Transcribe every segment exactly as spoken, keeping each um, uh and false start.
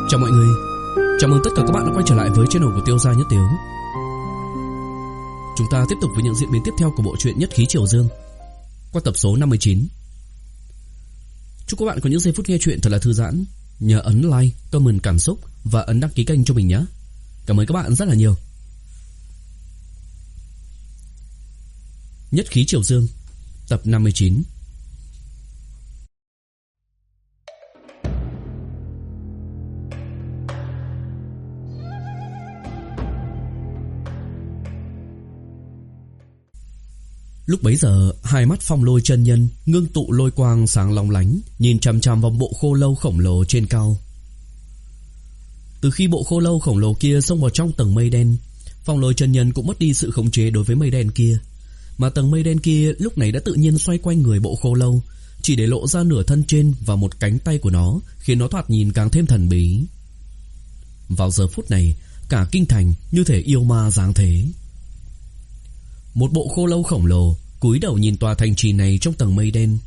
Chào mọi người, chào mừng tất cả các bạn đã quay trở lại với channel của Tiêu Gia Nhất Tiếu. Chúng ta tiếp tục với những diễn biến tiếp theo của bộ truyện Nhất Khí Triều Dương qua tập số năm mươi chín. Chúc các bạn có những giây phút nghe truyện thật là thư giãn. Nhớ ấn like, comment cảm xúc và ấn đăng ký kênh cho mình nhé. Cảm ơn các bạn rất là nhiều. Nhất Khí Triều Dương tập năm mươi chín. Lúc bấy giờ, hai mắt Phong Lôi chân nhân ngưng tụ lôi quang sáng long lánh, nhìn chằm chằm vào bộ khô lâu khổng lồ trên cao. Từ khi bộ khô lâu khổng lồ kia xông vào trong tầng mây đen, Phong Lôi chân nhân cũng mất đi sự khống chế đối với mây đen kia, mà tầng mây đen kia lúc này đã tự nhiên xoay quanh người bộ khô lâu, chỉ để lộ ra nửa thân trên và một cánh tay của nó, khiến nó thoạt nhìn càng thêm thần bí. Vào giờ phút này, cả kinh thành như thể yêu ma giáng thế. Một bộ khô lâu khổng lồ cúi đầu nhìn tòa thành trì này trong tầng mây đen.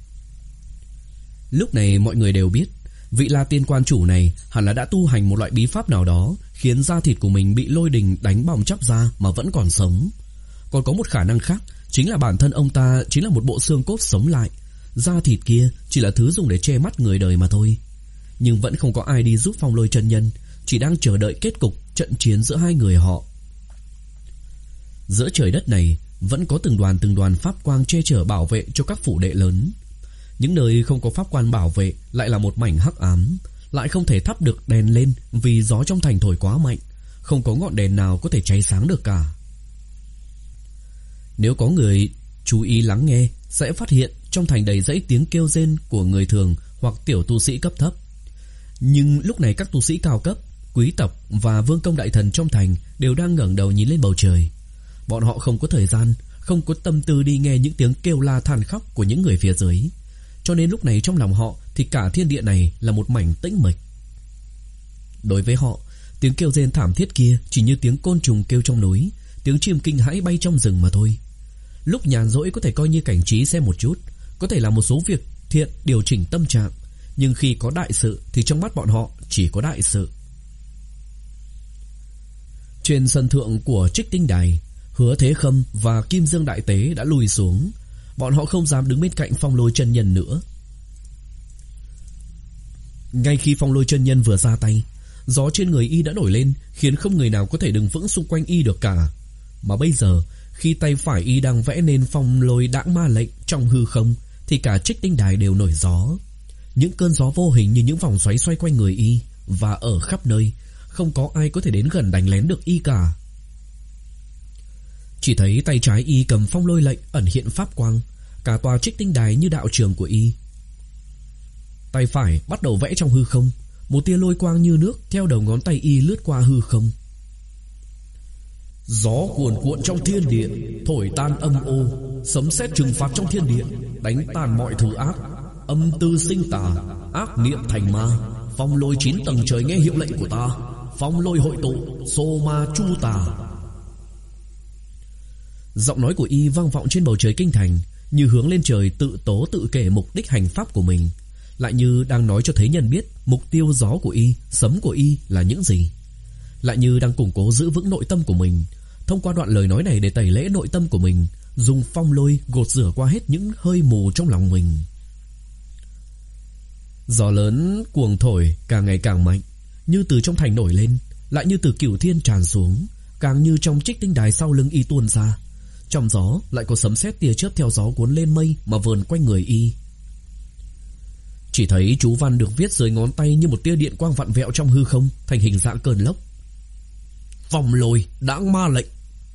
Lúc này mọi người đều biết, vị La Tiên quan chủ này hẳn là đã tu hành một loại bí pháp nào đó, khiến da thịt của mình bị lôi đình đánh bong chóc ra mà vẫn còn sống. Còn có một khả năng khác, chính là bản thân ông ta chính là một bộ xương cốt sống lại. Da thịt kia chỉ là thứ dùng để che mắt người đời mà thôi. Nhưng vẫn không có ai đi giúp Phong Lôi chân nhân, chỉ đang chờ đợi kết cục trận chiến giữa hai người họ. Giữa trời đất này vẫn có từng đoàn từng đoàn pháp quang che chở bảo vệ cho các phủ đệ lớn. Những nơi không có pháp quan bảo vệ lại là một mảnh hắc ám, lại không thể thắp được đèn lên vì gió trong thành thổi quá mạnh, không có ngọn đèn nào có thể cháy sáng được cả. Nếu có người chú ý lắng nghe, sẽ phát hiện trong thành đầy dãy tiếng kêu rên của người thường hoặc tiểu tu sĩ cấp thấp. Nhưng lúc này các tu sĩ cao cấp, quý tộc và vương công đại thần trong thành đều đang ngẩng đầu nhìn lên bầu trời. Bọn họ không có thời gian, không có tâm tư đi nghe những tiếng kêu la than khóc của những người phía dưới. Cho nên lúc này trong lòng họ thì cả thiên địa này là một mảnh tĩnh mịch. Đối với họ, tiếng kêu rên thảm thiết kia chỉ như tiếng côn trùng kêu trong núi, tiếng chim kinh hãi bay trong rừng mà thôi. Lúc nhàn rỗi có thể coi như cảnh trí xem một chút, có thể làm một số việc thiện điều chỉnh tâm trạng, nhưng khi có đại sự thì trong mắt bọn họ chỉ có đại sự. Trên sân thượng của Trích Tinh Đài, Hứa Thế Khâm và Kim Dương Đại Tế đã lùi xuống. Bọn họ không dám đứng bên cạnh Phong Lôi chân nhân nữa. Ngay khi Phong Lôi chân nhân vừa ra tay, gió trên người y đã nổi lên, khiến không người nào có thể đứng vững xung quanh y được cả. Mà bây giờ, khi tay phải y đang vẽ nên phong lôi đãng ma lệnh trong hư không, thì cả Trích Tinh Đài đều nổi gió. Những cơn gió vô hình như những vòng xoáy xoay quanh người y, và ở khắp nơi, không có ai có thể đến gần đánh lén được y cả. Chỉ thấy tay trái y cầm phong lôi lệnh ẩn hiện pháp quang, cả tòa Trích Tinh Đài như đạo trường của y. Tay phải bắt đầu vẽ trong hư không, một tia lôi quang như nước theo đầu ngón tay y lướt qua hư không. Gió cuồn cuộn trong thiên địa, thổi tan âm ô, sấm sét trừng phạt trong thiên địa, đánh tàn mọi thứ ác, âm tư sinh tà, ác niệm thành ma. Phong lôi chín tầng trời nghe hiệu lệnh của ta, phong lôi hội tụ, xô ma chu tà. Giọng nói của y vang vọng trên bầu trời kinh thành, như hướng lên trời tự tố tự kể mục đích hành pháp của mình, lại như đang nói cho thế nhân biết mục tiêu gió của y, sấm của y là những gì, lại như đang củng cố giữ vững nội tâm của mình, thông qua đoạn lời nói này để tẩy lễ nội tâm của mình, dùng phong lôi gột rửa qua hết những hơi mù trong lòng mình. Gió lớn cuồng thổi càng ngày càng mạnh, như từ trong thành nổi lên, lại như từ cửu thiên tràn xuống, càng như trong Trích Tinh Đài sau lưng y tuôn ra. Trong gió lại có sấm sét tia chớp theo gió cuốn lên mây mà vờn quanh người y. Chỉ thấy chú văn được viết dưới ngón tay như một tia điện quang vặn vẹo trong hư không, thành hình dạng cơn lốc. Phong lôi đãng ma lệnh.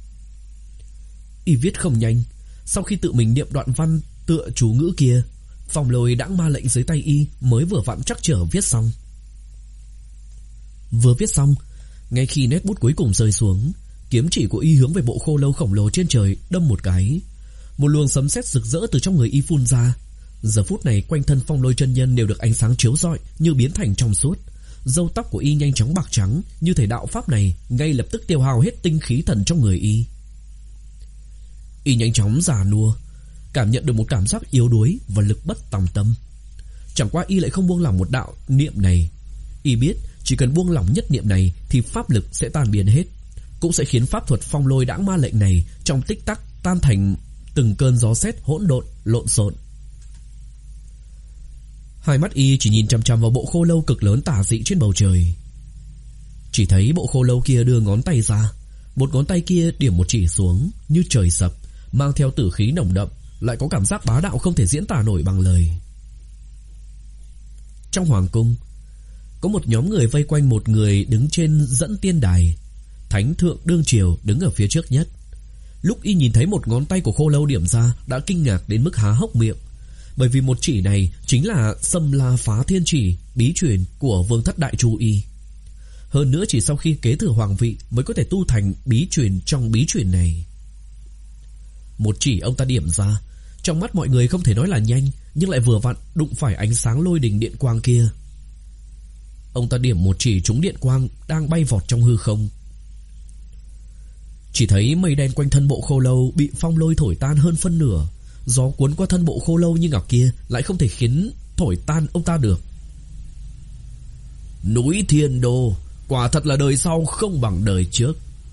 Y viết không nhanh, sau khi tự mình niệm đoạn văn tựa chú ngữ kia, phong lôi đãng ma lệnh dưới tay y mới vừa vặn chắc trở viết xong. Vừa viết xong, ngay khi nét bút cuối cùng rơi xuống, kiếm chỉ của y hướng về bộ khô lâu khổng lồ trên trời đâm một cái. Một luồng sấm sét rực rỡ từ trong người y phun ra. Giờ phút này quanh thân Phong Lôi chân nhân đều được ánh sáng chiếu rọi, như biến thành trong suốt. Râu tóc của y nhanh chóng bạc trắng, như thể đạo pháp này ngay lập tức tiêu hao hết tinh khí thần trong người y. Y nhanh chóng già nua, cảm nhận được một cảm giác yếu đuối và lực bất tòng tâm. Chẳng qua y lại không buông lỏng một đạo niệm này. Y biết Chỉ cần buông lỏng nhất niệm này thì pháp lực sẽ tan biến hết, cũng sẽ khiến pháp thuật phong lôi đãng ma lệnh này trong tích tắc tan thành từng cơn gió sét hỗn độn lộn xộn. Hai mắt y chỉ nhìn chằm chằm vào bộ khô lâu cực lớn tả dị trên bầu trời. Chỉ thấy bộ khô lâu kia đưa ngón tay ra, một ngón tay kia điểm một chỉ xuống như trời sập, mang theo tử khí nồng đậm, lại có cảm giác bá đạo không thể diễn tả nổi bằng lời. Trong hoàng cung, có một nhóm người vây quanh một người đứng trên dẫn tiên đài. Thánh thượng đương triều đứng ở phía trước nhất. Lúc y nhìn thấy một ngón tay của khô lâu điểm ra, đã kinh ngạc đến mức há hốc miệng, bởi vì một chỉ này chính là Sâm La Phá Thiên Chỉ, bí truyền của Vương Thất Đại Chu Y. Hơn nữa chỉ sau khi kế thừa hoàng vị mới có thể tu thành bí truyền trong bí truyền này. Một chỉ ông ta điểm ra, trong mắt mọi người không thể nói là nhanh, nhưng lại vừa vặn đụng phải ánh sáng lôi đình điện quang kia. Ông ta điểm một chỉ trúng điện quang đang bay vọt trong hư không. Chỉ thấy mây đen quanh thân bộ khô lâu bị phong lôi thổi tan hơn phân nửa. Gió cuốn qua thân bộ khô lâu như ngọc kia lại không thể khiến thổi tan ông ta được. Núi Thiên Đô, quả thật là đời sau không bằng đời trước.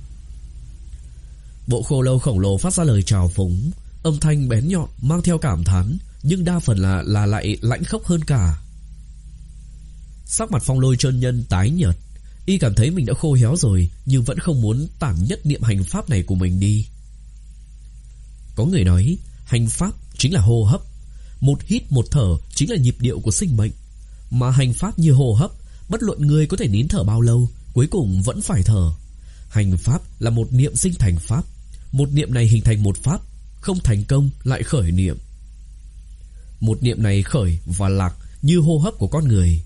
Bộ khô lâu khổng lồ phát ra lời chào phúng, âm thanh bén nhọn mang theo cảm thán, nhưng đa phần là là lại lãnh khốc hơn cả. Sắc mặt phong lôi chân nhân tái nhợt, y cảm thấy mình đã khô héo rồi, nhưng vẫn không muốn tản nhất niệm hành pháp này của mình đi. Có người nói hành pháp chính là hô hấp, một hít một thở chính là nhịp điệu của sinh mệnh. Mà hành pháp như hô hấp, bất luận người có thể nín thở bao lâu, cuối cùng vẫn phải thở. Hành pháp là một niệm sinh thành pháp, một niệm này hình thành một pháp, không thành công lại khởi niệm. Một niệm này khởi và lạc như hô hấp của con người.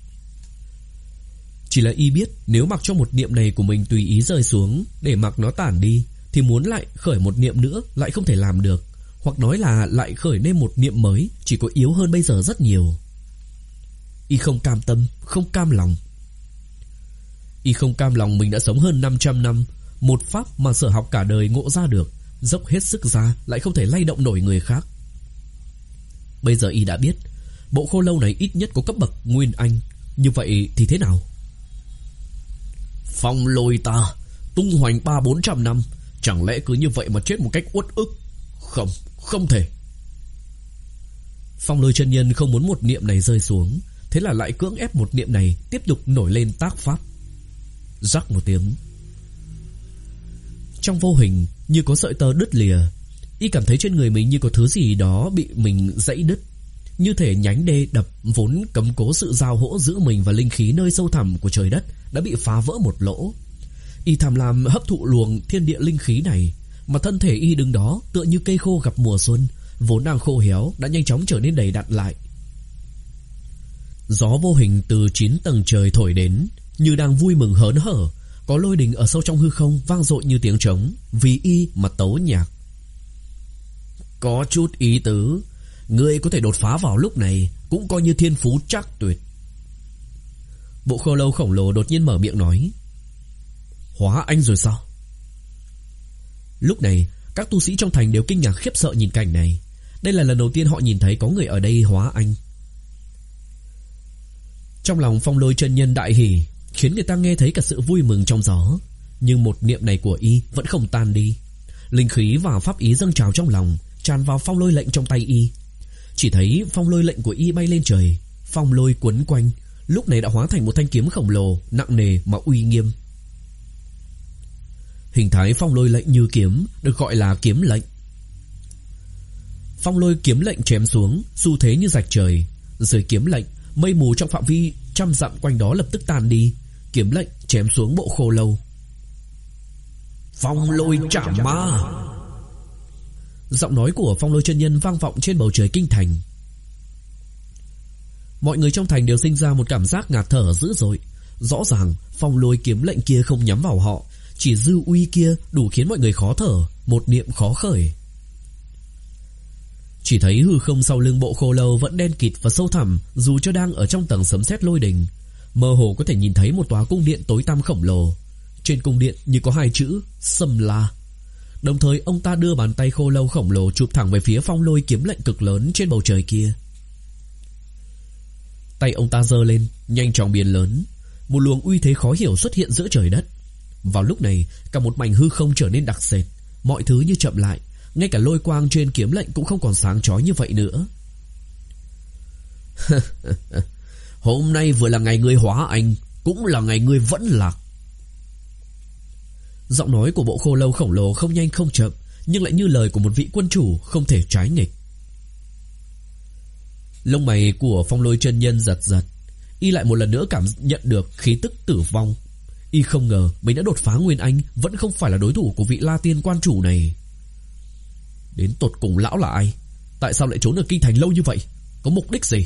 Chỉ là y biết nếu mặc cho một niệm này của mình tùy ý rơi xuống, để mặc nó tản đi, thì muốn lại khởi một niệm nữa lại không thể làm được, hoặc nói là lại khởi nên một niệm mới chỉ có yếu hơn bây giờ rất nhiều. Y không cam tâm, không cam lòng. Y không cam lòng mình đã sống hơn năm trăm năm, một pháp mà sở học cả đời ngộ ra được, dốc hết sức ra lại không thể lay động nổi người khác. Bây giờ y đã biết bộ khô lâu này ít nhất có cấp bậc nguyên anh, như vậy thì thế nào? Phong lôi ta tung hoành ba bốn trăm năm, chẳng lẽ cứ như vậy mà chết một cách uất ức? Không, không thể. Phong lôi chân nhân không muốn một niệm này rơi xuống, thế là lại cưỡng ép một niệm này tiếp tục nổi lên tác pháp. Rắc một tiếng, trong vô hình như có sợi tơ đứt lìa. Y cảm thấy trên người mình như có thứ gì đó bị mình gãy đứt, như thể nhánh đê đập vốn cấm cố sự giao hỗ giữa mình và linh khí nơi sâu thẳm của trời đất đã bị phá vỡ một lỗ. Y tham lam hấp thụ luồng thiên địa linh khí này, mà thân thể y đứng đó tựa như cây khô gặp mùa xuân, vốn đang khô héo đã nhanh chóng trở nên đầy đặn lại. Gió vô hình từ chín tầng trời thổi đến, như đang vui mừng hớn hở. Có lôi đình ở sâu trong hư không vang dội như tiếng trống, vì y mà tấu nhạc. Có chút ý tứ, ngươi có thể đột phá vào lúc này cũng coi như thiên phú chắc tuyệt. Bộ khô lâu khổng lồ đột nhiên mở miệng nói. Hóa anh rồi sao? Lúc này các tu sĩ trong thành đều kinh ngạc khiếp sợ nhìn cảnh này. Đây là lần đầu tiên họ nhìn thấy có người ở đây hóa anh. Trong lòng phong lôi chân nhân đại hỉ, khiến người ta nghe thấy cả sự vui mừng trong gió. Nhưng một niệm này của y vẫn không tan đi. Linh khí và pháp ý dâng trào trong lòng, tràn vào phong lôi lệnh trong tay y. Chỉ thấy phong lôi lệnh của y bay lên trời, phong lôi quấn quanh, lúc này đã hóa thành một thanh kiếm khổng lồ, nặng nề mà uy nghiêm. Hình thái phong lôi lệnh như kiếm được gọi là kiếm lệnh. Phong lôi kiếm lệnh chém xuống, xu thế như rạch trời. Dưới kiếm lệnh, mây mù trong phạm vi trăm dặm quanh đó lập tức tan đi. Kiếm lệnh chém xuống bộ khô lâu. Phong lôi chảm ma. Giọng nói của phong lôi chân nhân vang vọng trên bầu trời kinh thành. Mọi người trong thành đều sinh ra một cảm giác ngạt thở dữ dội. Rõ ràng phong lôi kiếm lệnh kia không nhắm vào họ, chỉ dư uy kia đủ khiến mọi người khó thở, một niệm khó khởi. Chỉ thấy hư không sau lưng bộ khô lâu vẫn đen kịt và sâu thẳm, dù cho đang ở trong tầng sấm sét lôi đình. Mơ hồ có thể nhìn thấy một tòa cung điện tối tăm khổng lồ. Trên cung điện như có hai chữ Sâm La. Đồng thời ông ta đưa bàn tay khô lâu khổng lồ chụp thẳng về phía phong lôi kiếm lệnh cực lớn trên bầu trời kia. Tay ông ta giơ lên, nhanh chóng biến lớn. một luồng uy thế khó hiểu xuất hiện giữa trời đất. Vào lúc này, cả một mảnh hư không trở nên đặc sệt, mọi thứ như chậm lại, ngay cả lôi quang trên kiếm lệnh cũng không còn sáng chói như vậy nữa. Hôm nay vừa là ngày ngươi hóa anh, cũng là ngày ngươi vẫn lạc. Giọng nói của bộ khô lâu khổng lồ không nhanh không chậm, nhưng lại như lời của một vị quân chủ không thể trái nghịch. Lông mày của Phong Lôi chân nhân giật giật, y lại một lần nữa cảm nhận được khí tức tử vong. Y không ngờ mình đã đột phá Nguyên Anh vẫn không phải là đối thủ của vị La Tiên quan chủ này. Đến tột cùng lão là ai? Tại sao lại trốn ở kinh thành lâu như vậy? Có mục đích gì?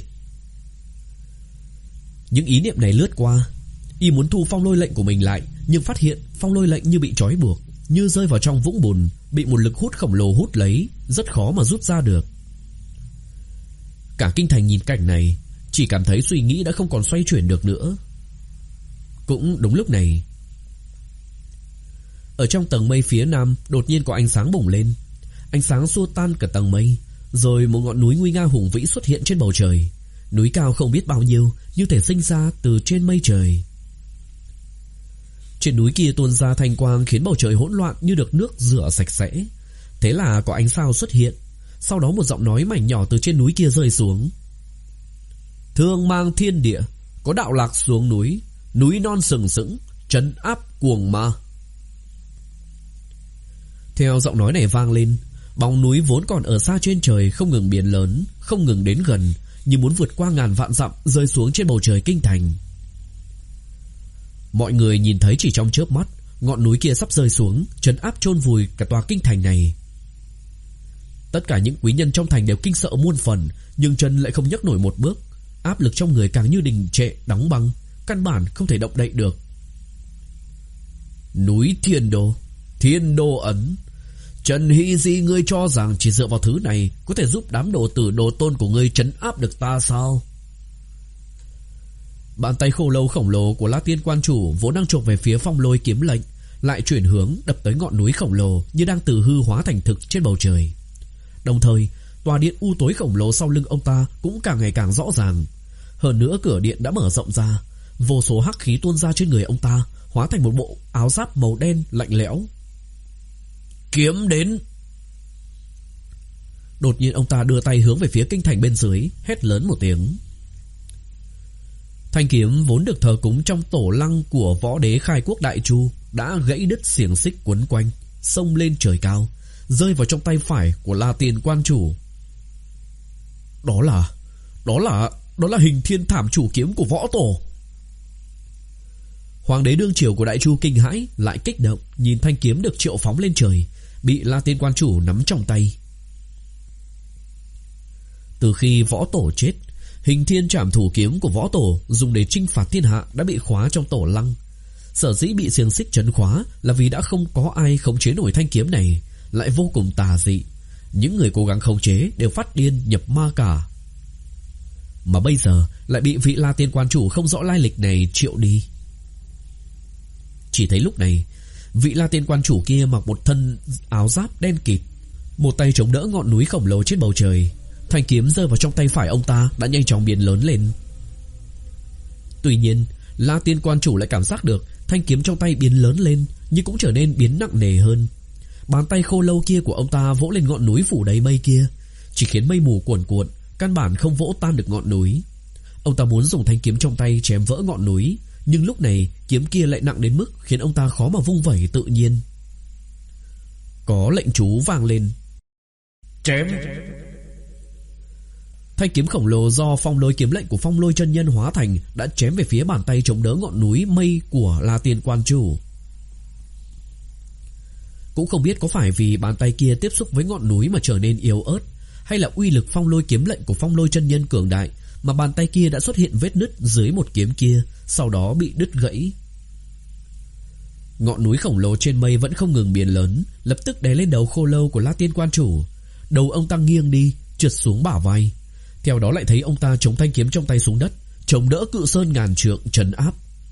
Những ý niệm này lướt qua, y muốn thu phong lôi lệnh của mình lại, nhưng phát hiện phong lôi lệnh như bị trói buộc, như rơi vào trong vũng bùn, bị một lực hút khổng lồ hút lấy, rất khó mà rút ra được. Cả kinh thành nhìn cảnh này, chỉ cảm thấy suy nghĩ đã không còn xoay chuyển được nữa. Cũng đúng lúc này, ở trong tầng mây phía nam đột nhiên có ánh sáng bùng lên. Ánh sáng xua tan cả tầng mây, rồi một ngọn núi nguy nga hùng vĩ xuất hiện trên bầu trời. Núi cao không biết bao nhiêu, như thể sinh ra từ trên mây trời. Trên núi kia tuôn ra thanh quang khiến bầu trời hỗn loạn như được nước rửa sạch sẽ. Thế là có ánh sao xuất hiện. Sau đó một giọng nói mảnh nhỏ từ trên núi kia rơi xuống. Thương mang thiên địa, có đạo lạc xuống núi, núi non sừng sững, trấn áp cuồng ma. Theo giọng nói này vang lên, bóng núi vốn còn ở xa trên trời không ngừng biến lớn, không ngừng đến gần, như muốn vượt qua ngàn vạn dặm rơi xuống trên bầu trời kinh thành. Mọi người nhìn thấy chỉ trong chớp mắt, ngọn núi kia sắp rơi xuống, trấn áp chôn vùi cả tòa kinh thành này. Tất cả những quý nhân trong thành đều kinh sợ muôn phần, nhưng chân lại không nhấc nổi một bước. Áp lực trong người càng như đình trệ, đóng băng, căn bản không thể động đậy được. Núi Thiên Đô, Thiên Đô ấn. Trần Hy Di, ngươi cho rằng chỉ dựa vào thứ này có thể giúp đám đồ tử đồ tôn của ngươi trấn áp được ta sao? Bàn tay khô lâu khổng lồ của La Tiên quan chủ vốn đang chộp về phía phong lôi kiếm lệnh, lại chuyển hướng đập tới ngọn núi khổng lồ như đang từ hư hóa thành thực trên bầu trời. Đồng thời, tòa điện u tối khổng lồ sau lưng ông ta cũng càng ngày càng rõ ràng. Hơn nữa cửa điện đã mở rộng ra, vô số hắc khí tuôn ra trên người ông ta, hóa thành một bộ áo giáp màu đen lạnh lẽo. Kiếm đến! Đột nhiên ông ta đưa tay hướng về phía kinh thành bên dưới, hét lớn một tiếng. Thanh kiếm vốn được thờ cúng trong tổ lăng của võ đế khai quốc Đại Chu đã gãy đứt xiềng xích quấn quanh, xông lên trời cao, rơi vào trong tay phải của La Tiên quan chủ. Đó là, đó là, đó là Hình Thiên Thảm Chủ kiếm của võ tổ. Hoàng đế đương triều của Đại Chu kinh hãi lại kích động, nhìn thanh kiếm được triệu phóng lên trời, bị La Tiên quan chủ nắm trong tay. Từ khi võ tổ chết, Hình Thiên Trảm Thủ kiếm của võ tổ dùng để chinh phạt thiên hạ đã bị khóa trong tổ lăng. Sở dĩ bị xiềng xích trấn khóa là vì đã không có ai khống chế nổi thanh kiếm này, lại vô cùng tà dị. Những người cố gắng khống chế đều phát điên nhập ma cả. Mà bây giờ lại bị vị La Tiên quan chủ không rõ lai lịch này triệu đi. Chỉ thấy lúc này, vị La Tiên quan chủ kia mặc một thân áo giáp đen kịt, một tay chống đỡ ngọn núi khổng lồ trên bầu trời. Thanh kiếm rơi vào trong tay phải ông ta đã nhanh chóng biến lớn lên. Tuy nhiên, La Tiên quan chủ lại cảm giác được thanh kiếm trong tay biến lớn lên, nhưng cũng trở nên biến nặng nề hơn. Bàn tay khô lâu kia của ông ta vỗ lên ngọn núi phủ đầy mây kia, chỉ khiến mây mù cuồn cuộn, căn bản không vỗ tan được ngọn núi. Ông ta muốn dùng thanh kiếm trong tay chém vỡ ngọn núi, nhưng lúc này kiếm kia lại nặng đến mức khiến ông ta khó mà vung vẩy tự nhiên. Có lệnh chú vang lên. Chém! Thanh kiếm khổng lồ do phong lôi kiếm lệnh của Phong Lôi chân nhân hóa thành đã chém về phía bàn tay chống đỡ ngọn núi mây của La Tiên quan chủ. Cũng không biết có phải vì bàn tay kia tiếp xúc với ngọn núi mà trở nên yếu ớt, hay là uy lực phong lôi kiếm lệnh của Phong Lôi chân nhân cường đại mà bàn tay kia đã xuất hiện vết nứt dưới một kiếm kia, sau đó bị đứt gãy. Ngọn núi khổng lồ trên mây vẫn không ngừng biến lớn, lập tức đè lên đầu khô lâu của La Tiên quan chủ. Đầu ông ta nghiêng đi, trượt xuống bả vai. Theo đó lại thấy ông ta chống thanh kiếm trong tay xuống đất, chống đỡ cự sơn ngàn trượng trấn áp.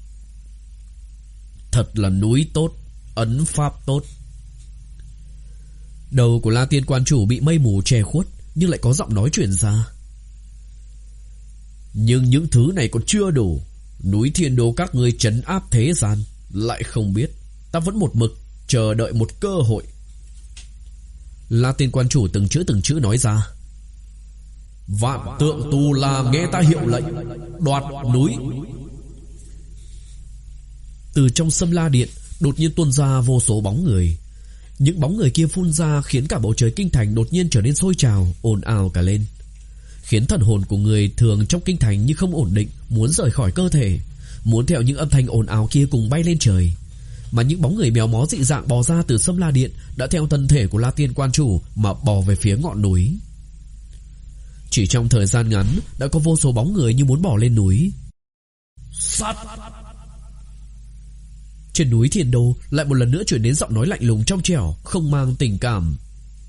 Thật là núi tốt, ấn pháp tốt. Đầu của La Tiên quan chủ bị mây mù che khuất, nhưng lại có giọng nói truyền ra. Nhưng những thứ này còn chưa đủ. Núi Thiên Đô các ngươi trấn áp thế gian, lại không biết ta vẫn một mực chờ đợi một cơ hội. La Tiên Quan Chủ từng chữ từng chữ nói ra. Vạn Tượng Tu La nghe ta hiệu lệnh, đoạt núi. Từ trong Sâm La Điện đột nhiên tuôn ra vô số bóng người. Những bóng người kia phun ra khiến cả bầu trời kinh thành đột nhiên trở nên sôi trào, ồn ào cả lên, khiến thần hồn của người thường trong kinh thành như không ổn định, muốn rời khỏi cơ thể, muốn theo những âm thanh ồn ào kia cùng bay lên trời. Mà những bóng người méo mó dị dạng bò ra từ Sâm La Điện đã theo thân thể của La Tiên Quan Chủ mà bò về phía ngọn núi. Chỉ trong thời gian ngắn đã có vô số bóng người như muốn bò lên núi. Sát! Trên núi Thiên Đô lại một lần nữa chuyển đến giọng nói lạnh lùng trong trẻo, không mang tình cảm.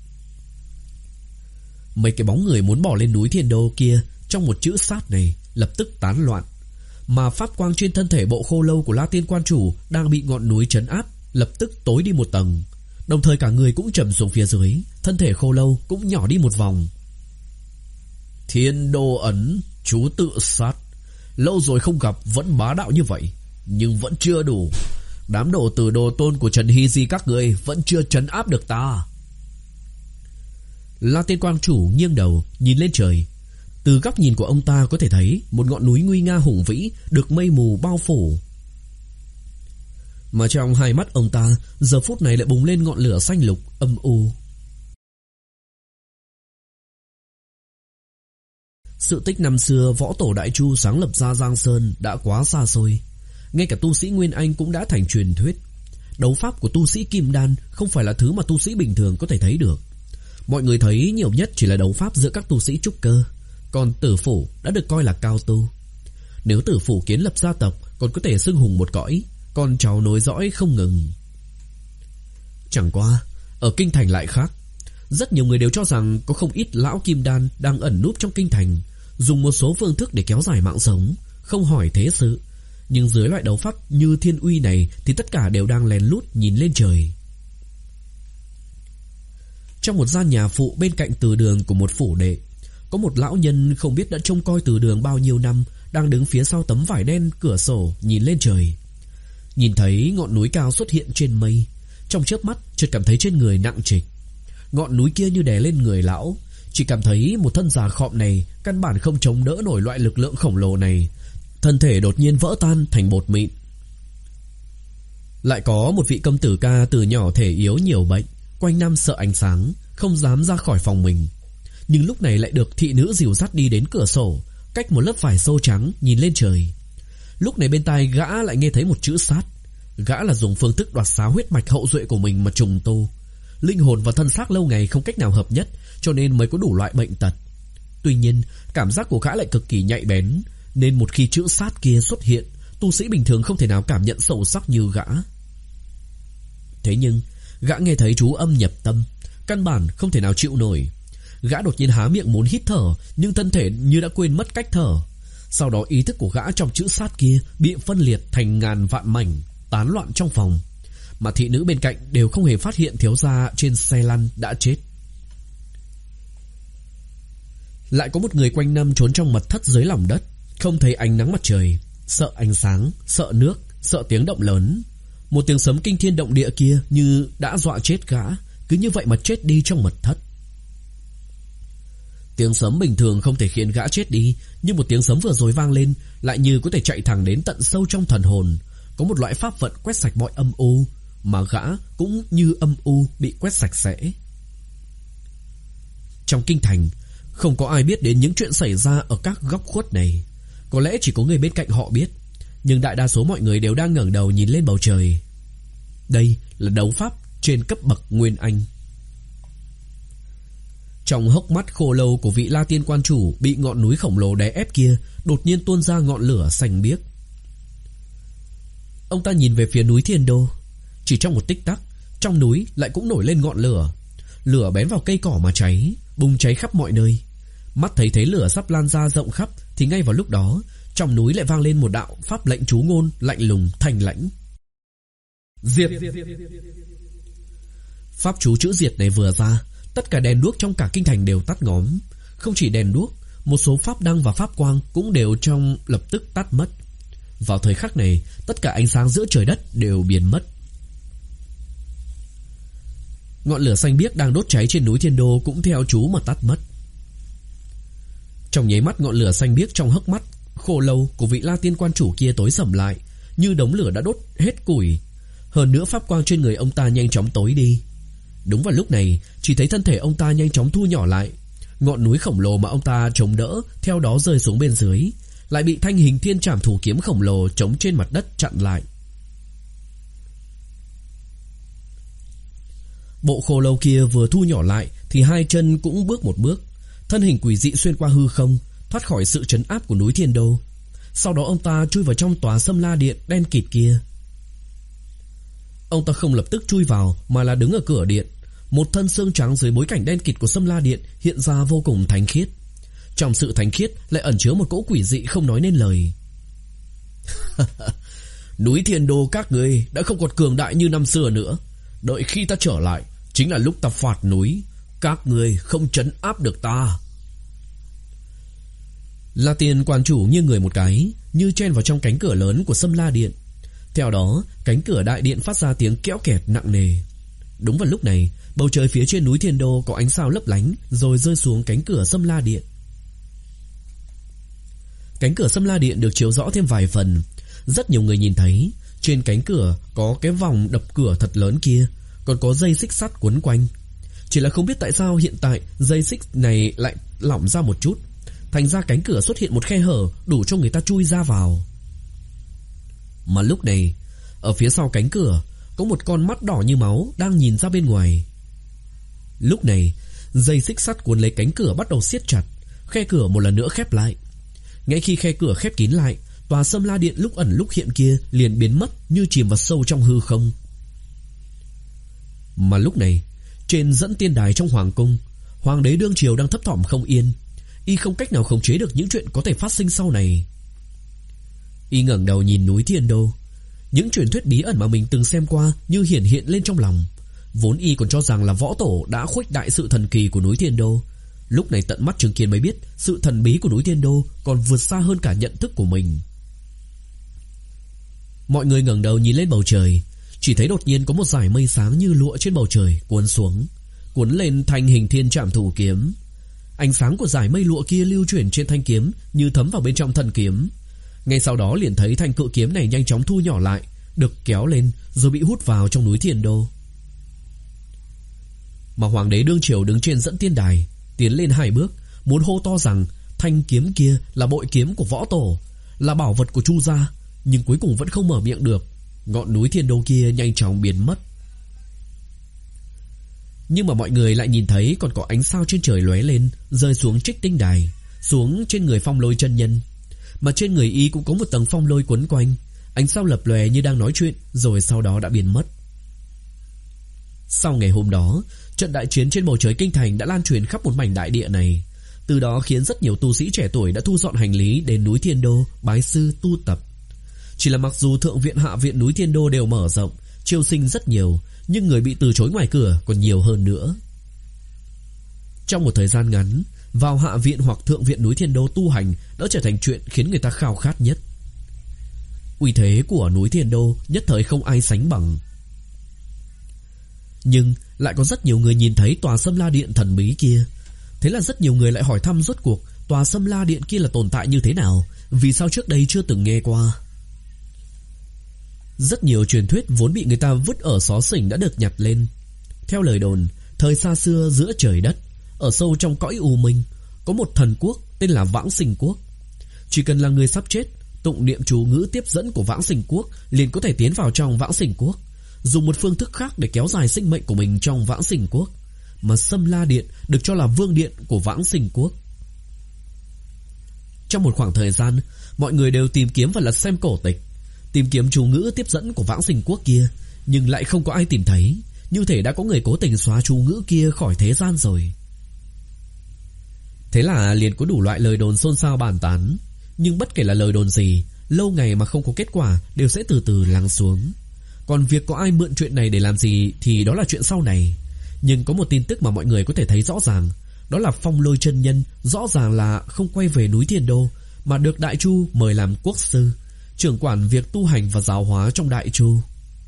Mấy cái bóng người muốn bỏ lên núi Thiên Đô kia trong một chữ sát này lập tức tán loạn, mà pháp quang trên thân thể bộ khô lâu của La Tiên Quan Chủ đang bị ngọn núi trấn áp lập tức tối đi một tầng, đồng thời cả người cũng trầm xuống phía dưới, thân thể khô lâu cũng nhỏ đi một vòng. Thiên Đô ấn, chú tự sát. Lâu rồi không gặp, vẫn bá đạo như vậy, nhưng vẫn chưa đủ. Đám đồ tử đồ tôn của Trần Hy Di các người vẫn chưa trấn áp được ta. La Tiên Quan Chủ nghiêng đầu nhìn lên trời. Từ góc nhìn của ông ta có thể thấy một ngọn núi nguy nga hùng vĩ được mây mù bao phủ, mà trong hai mắt ông ta giờ phút này lại bùng lên ngọn lửa xanh lục âm u. Sự tích năm xưa võ tổ Đại Chu sáng lập ra Giang Sơn đã quá xa xôi, ngay cả tu sĩ Nguyên Anh cũng đã thành truyền thuyết. Đấu pháp của tu sĩ Kim Đan không phải là thứ mà tu sĩ bình thường có thể thấy được. Mọi người thấy nhiều nhất chỉ là đấu pháp giữa các tu sĩ trúc cơ, còn tử phủ đã được coi là cao tu. Nếu tử phủ kiến lập gia tộc còn có thể xưng hùng một cõi, con cháu nối dõi không ngừng. Chẳng qua ở kinh thành lại khác. Rất nhiều người đều cho rằng có không ít lão kim đan đang ẩn núp trong kinh thành, dùng một số phương thức để kéo dài mạng sống, không hỏi thế sự. Nhưng dưới loại đấu pháp như Thiên Uy này thì tất cả đều đang lén lút nhìn lên trời. Trong một gian nhà phụ bên cạnh từ đường của một phủ đệ, có một lão nhân không biết đã trông coi từ đường bao nhiêu năm, đang đứng phía sau tấm vải đen cửa sổ nhìn lên trời. Nhìn thấy ngọn núi cao xuất hiện trên mây, trong chớp mắt chợt cảm thấy trên người nặng trịch. Ngọn núi kia như đè lên người lão, chỉ cảm thấy một thân già khọm này căn bản không chống đỡ nổi loại lực lượng khổng lồ này, thân thể đột nhiên vỡ tan thành bột mịn. Lại có một vị công tử ca từ nhỏ thể yếu nhiều bệnh, quanh năm sợ ánh sáng, không dám ra khỏi phòng mình. Nhưng lúc này lại được thị nữ dìu dắt đi đến cửa sổ, cách một lớp vải xô trắng nhìn lên trời. Lúc này bên tai gã lại nghe thấy một chữ sát. Gã là dùng phương thức đoạt xá huyết mạch hậu duệ của mình mà trùng tu. Linh hồn và thân xác lâu ngày không cách nào hợp nhất, cho nên mới có đủ loại bệnh tật. Tuy nhiên cảm giác của gã lại cực kỳ nhạy bén, nên một khi chữ sát kia xuất hiện, tu sĩ bình thường không thể nào cảm nhận sâu sắc như gã. Thế nhưng gã nghe thấy chú âm nhập tâm, căn bản không thể nào chịu nổi. Gã đột nhiên há miệng muốn hít thở, nhưng thân thể như đã quên mất cách thở. Sau đó ý thức của gã trong chữ sát kia bị phân liệt thành ngàn vạn mảnh, tán loạn trong phòng. Mà thị nữ bên cạnh đều không hề phát hiện thiếu gia trên xe lăn đã chết. Lại có một người quanh năm trốn trong mật thất dưới lòng đất, không thấy ánh nắng mặt trời, sợ ánh sáng, sợ nước, sợ tiếng động lớn. Một tiếng sấm kinh thiên động địa kia như đã dọa chết gã, cứ như vậy mà chết đi trong mật thất. Tiếng sấm bình thường không thể khiến gã chết đi, nhưng một tiếng sấm vừa rồi vang lên lại như có thể chạy thẳng đến tận sâu trong thần hồn. Có một loại pháp vận quét sạch mọi âm u, mà gã cũng như âm u bị quét sạch sẽ. Trong kinh thành không có ai biết đến những chuyện xảy ra ở các góc khuất này. Có lẽ chỉ có người bên cạnh họ biết, nhưng đại đa số mọi người đều đang ngẩng đầu nhìn lên bầu trời. Đây là đấu pháp trên cấp bậc Nguyên Anh. Trong hốc mắt khô lâu của vị La Tiên Quan Chủ bị ngọn núi khổng lồ đè ép kia đột nhiên tuôn ra ngọn lửa xanh biếc. Ông ta nhìn về phía núi Thiên Đô. Chỉ trong một tích tắc, trong núi lại cũng nổi lên ngọn lửa. Lửa bén vào cây cỏ mà cháy, bùng cháy khắp mọi nơi. Mắt thấy thấy lửa sắp lan ra rộng khắp, thì ngay vào lúc đó trong núi lại vang lên một đạo pháp lệnh chú ngôn lạnh lùng thanh lãnh. Diệt! Pháp chú chữ diệt này vừa ra, tất cả đèn đuốc trong cả kinh thành đều tắt ngóm. Không chỉ đèn đuốc, một số pháp đăng và pháp quang cũng đều trong lập tức tắt mất. Vào thời khắc này, tất cả ánh sáng giữa trời đất đều biến mất. Ngọn lửa xanh biếc đang đốt cháy trên núi Thiên Đô cũng theo chú mà tắt mất. Trong nháy mắt, ngọn lửa xanh biếc trong hốc mắt khô lâu của vị La Tiên quan chủ kia tối sầm lại, như đống lửa đã đốt hết củi. Hơn nữa, pháp quang trên người ông ta nhanh chóng tối đi. Đúng vào lúc này, chỉ thấy thân thể ông ta nhanh chóng thu nhỏ lại. Ngọn núi khổng lồ mà ông ta chống đỡ theo đó rơi xuống bên dưới, lại bị thanh hình thiên trảm thủ kiếm khổng lồ chống trên mặt đất chặn lại. Bộ khô lâu kia vừa thu nhỏ lại thì hai chân cũng bước một bước, thân hình quỷ dị xuyên qua hư không, thoát khỏi sự trấn áp của núi Thiên Đô. Sau đó ông ta chui vào trong tòa Sâm La Điện đen kịt kia. Ông ta không lập tức chui vào mà là đứng ở cửa điện. Một thân xương trắng dưới bối cảnh đen kịt của Sâm La Điện hiện ra vô cùng thánh khiết. Trong sự thánh khiết lại ẩn chứa một cỗ quỷ dị không nói nên lời. Núi Thiên Đô các ngươi đã không còn cường đại như năm xưa nữa. Đợi khi ta trở lại, chính là lúc ta phạt núi. Các ngươi không trấn áp được ta. La Tiên quan chủ nghiêng người một cái, như chen vào trong cánh cửa lớn của Sâm La Điện. Theo đó, cánh cửa đại điện phát ra tiếng kéo kẹt nặng nề. Đúng vào lúc này, bầu trời phía trên núi Thiên Đô có ánh sao lấp lánh rồi rơi xuống cánh cửa Sâm La Điện. Cánh cửa Sâm La Điện được chiếu rõ thêm vài phần. Rất nhiều người nhìn thấy trên cánh cửa có cái vòng đập cửa thật lớn kia, còn có dây xích sắt quấn quanh. Chỉ là không biết tại sao hiện tại dây xích này lại lỏng ra một chút, thành ra cánh cửa xuất hiện một khe hở đủ cho người ta chui ra vào. Mà lúc này, ở phía sau cánh cửa có một con mắt đỏ như máu đang nhìn ra bên ngoài. Lúc này, dây xích sắt cuốn lấy cánh cửa bắt đầu siết chặt, khe cửa một lần nữa khép lại. Ngay khi khe cửa khép kín lại, tòa Sâm La Điện lúc ẩn lúc hiện kia liền biến mất như chìm vào sâu trong hư không. Mà lúc này, trên dẫn tiên đài trong hoàng cung, hoàng đế đương triều đang thấp thỏm không yên. Y không cách nào khống chế được những chuyện có thể phát sinh sau này. Y ngẩng đầu nhìn núi Thiên Đô. Những truyền thuyết bí ẩn mà mình từng xem qua như hiển hiện lên trong lòng. Vốn Y còn cho rằng là võ tổ đã khuếch đại sự thần kỳ của núi Thiên Đô. Lúc này tận mắt chứng kiến mới biết sự thần bí của núi Thiên Đô còn vượt xa hơn cả nhận thức của mình. Mọi người ngẩng đầu nhìn lên bầu trời, chỉ thấy đột nhiên có một dải mây sáng như lụa trên bầu trời cuốn xuống, cuốn lên thanh hình thiên trảm thủ kiếm. Ánh sáng của dải mây lụa kia lưu chuyển trên thanh kiếm như thấm vào bên trong thân kiếm. Ngay sau đó liền thấy thanh cự kiếm này nhanh chóng thu nhỏ lại, được kéo lên rồi bị hút vào trong núi Thiên Đô. Mà hoàng đế đương triều đứng trên dẫn tiên đài, tiến lên hai bước, muốn hô to rằng thanh kiếm kia là bội kiếm của võ tổ, là bảo vật của Chu gia, nhưng cuối cùng vẫn không mở miệng được. Ngọn núi Thiên Đô kia nhanh chóng biến mất. Nhưng mà mọi người lại nhìn thấy còn có ánh sao trên trời lóe lên, rơi xuống Trích Tinh Đài, xuống trên người Phong Lôi chân nhân. Mà trên người y cũng có một tầng phong lôi quấn quanh. Ánh sao lập lòe như đang nói chuyện, rồi sau đó đã biến mất. Sau ngày hôm đó, trận đại chiến trên bầu trời kinh thành đã lan truyền khắp một mảnh đại địa này. Từ đó khiến rất nhiều tu sĩ trẻ tuổi đã thu dọn hành lý đến núi Thiên Đô bái sư tu tập. Chỉ là mặc dù thượng viện hạ viện núi Thiên Đô đều mở rộng, chiêu sinh rất nhiều, nhưng người bị từ chối ngoài cửa còn nhiều hơn nữa. Trong một thời gian ngắn, vào hạ viện hoặc thượng viện núi Thiên Đô tu hành đã trở thành chuyện khiến người ta khao khát nhất. Uy thế của núi Thiên Đô nhất thời không ai sánh bằng. Nhưng lại có rất nhiều người nhìn thấy tòa Sâm La Điện thần bí kia. Thế là rất nhiều người lại hỏi thăm rốt cuộc tòa Sâm La Điện kia là tồn tại như thế nào, vì sao trước đây chưa từng nghe qua. Rất nhiều truyền thuyết vốn bị người ta vứt ở xó xỉnh đã được nhặt lên. Theo lời đồn, thời xa xưa giữa trời đất, ở sâu trong cõi u minh, có một thần quốc tên là Vãng Sinh Quốc. Chỉ cần là người sắp chết, tụng niệm chú ngữ tiếp dẫn của Vãng Sinh Quốc liền có thể tiến vào trong Vãng Sinh Quốc, dùng một phương thức khác để kéo dài sinh mệnh của mình trong Vãng Sinh Quốc. Mà Sâm La Điện được cho là vương điện của Vãng Sinh Quốc. Trong một khoảng thời gian, mọi người đều tìm kiếm và lật xem cổ tịch, tìm kiếm chú ngữ tiếp dẫn của Vãng Sinh Quốc kia, nhưng lại không có ai tìm thấy, như thể đã có người cố tình xóa chú ngữ kia khỏi thế gian rồi. Thế là liền có đủ loại lời đồn xôn xao bàn tán. Nhưng bất kể là lời đồn gì, lâu ngày mà không có kết quả đều sẽ từ từ lắng xuống. Còn việc có ai mượn chuyện này để làm gì thì đó là chuyện sau này. Nhưng có một tin tức mà mọi người có thể thấy rõ ràng, đó là Phong Lôi chân nhân rõ ràng là không quay về núi Thiên Đô, mà được Đại Chu mời làm quốc sư. trưởng quản việc tu hành và giáo hóa trong Đại Chu.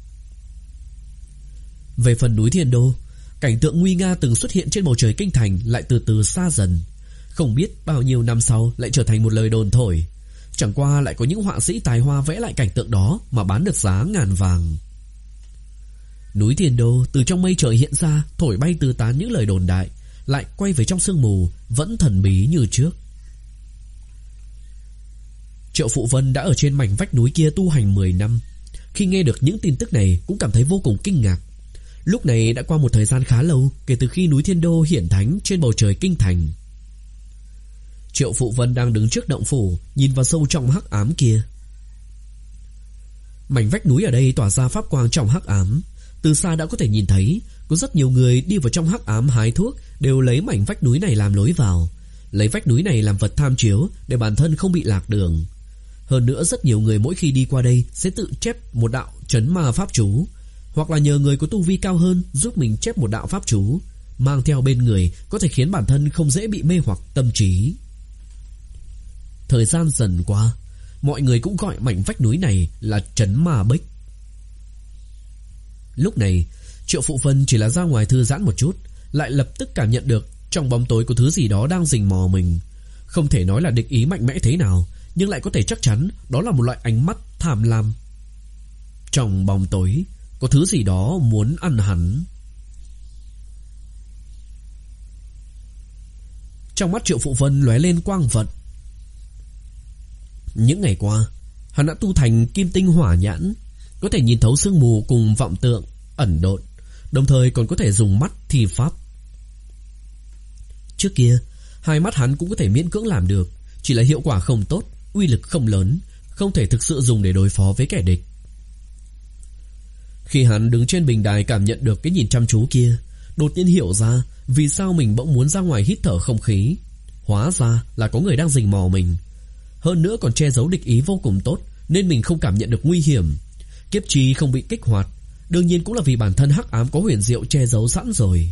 Về phần núi Thiên Đô, cảnh tượng nguy nga từng xuất hiện trên bầu trời kinh thành lại từ từ xa dần. Không biết bao nhiêu năm sau lại trở thành một lời đồn thổi. Chẳng qua lại có những họa sĩ tài hoa vẽ lại cảnh tượng đó mà bán được giá ngàn vàng. Núi Thiên Đô từ trong mây trời hiện ra, thổi bay tứ tán những lời đồn đại, lại quay về trong sương mù, vẫn thần bí như trước. Triệu Phụ Vân đã ở trên mảnh vách núi kia tu hành mười năm. Khi nghe được những tin tức này cũng cảm thấy vô cùng kinh ngạc. Lúc này đã qua một thời gian khá lâu kể từ khi núi Thiên Đô hiển thánh trên bầu trời kinh thành. Triệu Phụ Vân đang đứng trước động phủ, nhìn vào sâu trong hắc ám kia. Mảnh vách núi ở đây tỏa ra pháp quang trong hắc ám. Từ xa đã có thể nhìn thấy có rất nhiều người đi vào trong hắc ám hái thuốc, đều lấy mảnh vách núi này làm lối vào, lấy vách núi này làm vật tham chiếu để bản thân không bị lạc đường. Hơn nữa rất nhiều người mỗi khi đi qua đây sẽ tự chép một đạo trấn ma pháp chú, hoặc là nhờ người có tu vi cao hơn giúp mình chép một đạo pháp chú, mang theo bên người có thể khiến bản thân không dễ bị mê hoặc tâm trí. Thời gian dần qua, mọi người cũng gọi mảnh vách núi này là trấn ma bích. Lúc này, Triệu Phụ Vân chỉ là ra ngoài thư giãn một chút, lại lập tức cảm nhận được trong bóng tối có thứ gì đó đang rình mò mình. Không thể nói là địch ý mạnh mẽ thế nào, nhưng lại có thể chắc chắn đó là một loại ánh mắt tham lam. Trong bóng tối có thứ gì đó muốn ăn hắn. Trong mắt Triệu Phụ Vân lóe lên quang vận. Những ngày qua, hắn đã tu thành kim tinh hỏa nhãn, có thể nhìn thấu sương mù cùng vọng tượng, ẩn độn, đồng thời còn có thể dùng mắt thi pháp. Trước kia, hai mắt hắn cũng có thể miễn cưỡng làm được, chỉ là hiệu quả không tốt, uy lực không lớn, không thể thực sự dùng để đối phó với kẻ địch. Khi hắn đứng trên bình đài cảm nhận được cái nhìn chăm chú kia, đột nhiên hiểu ra vì sao mình bỗng muốn ra ngoài hít thở không khí. Hóa ra là có người đang rình mò mình. Hơn nữa còn che giấu địch ý vô cùng tốt, nên mình không cảm nhận được nguy hiểm. Kiếp chi không bị kích hoạt, đương nhiên cũng là vì bản thân hắc ám có huyền diệu che giấu sẵn rồi.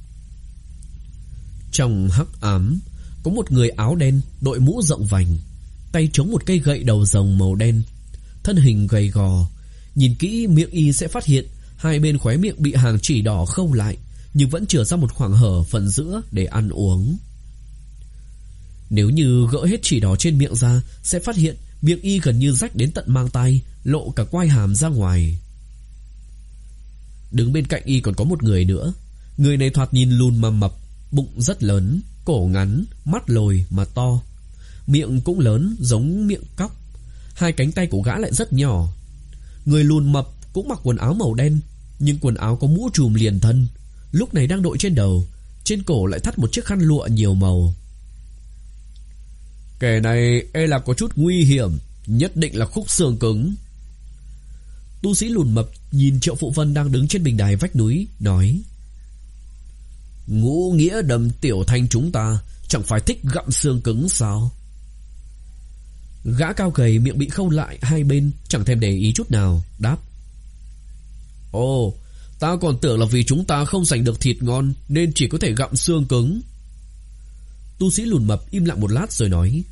Trong hắc ám có một người áo đen, đội mũ rộng vành, tay chống một cây gậy đầu rồng màu đen, thân hình gầy gò. Nhìn kỹ miệng y sẽ phát hiện hai bên khóe miệng bị hàng chỉ đỏ khâu lại, nhưng vẫn chừa ra một khoảng hở phần giữa để ăn uống. Nếu như gỡ hết chỉ đỏ trên miệng ra, sẽ phát hiện miệng y gần như rách đến tận mang tai, lộ cả quai hàm ra ngoài. Đứng bên cạnh y còn có một người nữa. Người này thoạt nhìn lùn mà mập, bụng rất lớn, cổ ngắn, mắt lồi mà to, miệng cũng lớn giống miệng cóc. Hai cánh tay của gã lại rất nhỏ. Người lùn mập cũng mặc quần áo màu đen, nhưng quần áo có mũ trùm liền thân, lúc này đang đội trên đầu, trên cổ lại thắt một chiếc khăn lụa nhiều màu. Kẻ này e là có chút nguy hiểm, nhất định là khúc xương cứng. Tu sĩ lùn mập nhìn Triệu Phụ Vân đang đứng trên bình đài vách núi, nói: Ngũ nghĩa đầm tiểu thanh chúng ta chẳng phải thích gặm xương cứng sao? Gã cao gầy miệng bị khâu lại hai bên chẳng thèm để ý chút nào, đáp: Ồ, ta còn tưởng là vì chúng ta không giành được thịt ngon nên chỉ có thể gặm xương cứng. Tu sĩ lùn mập im lặng một lát rồi nói.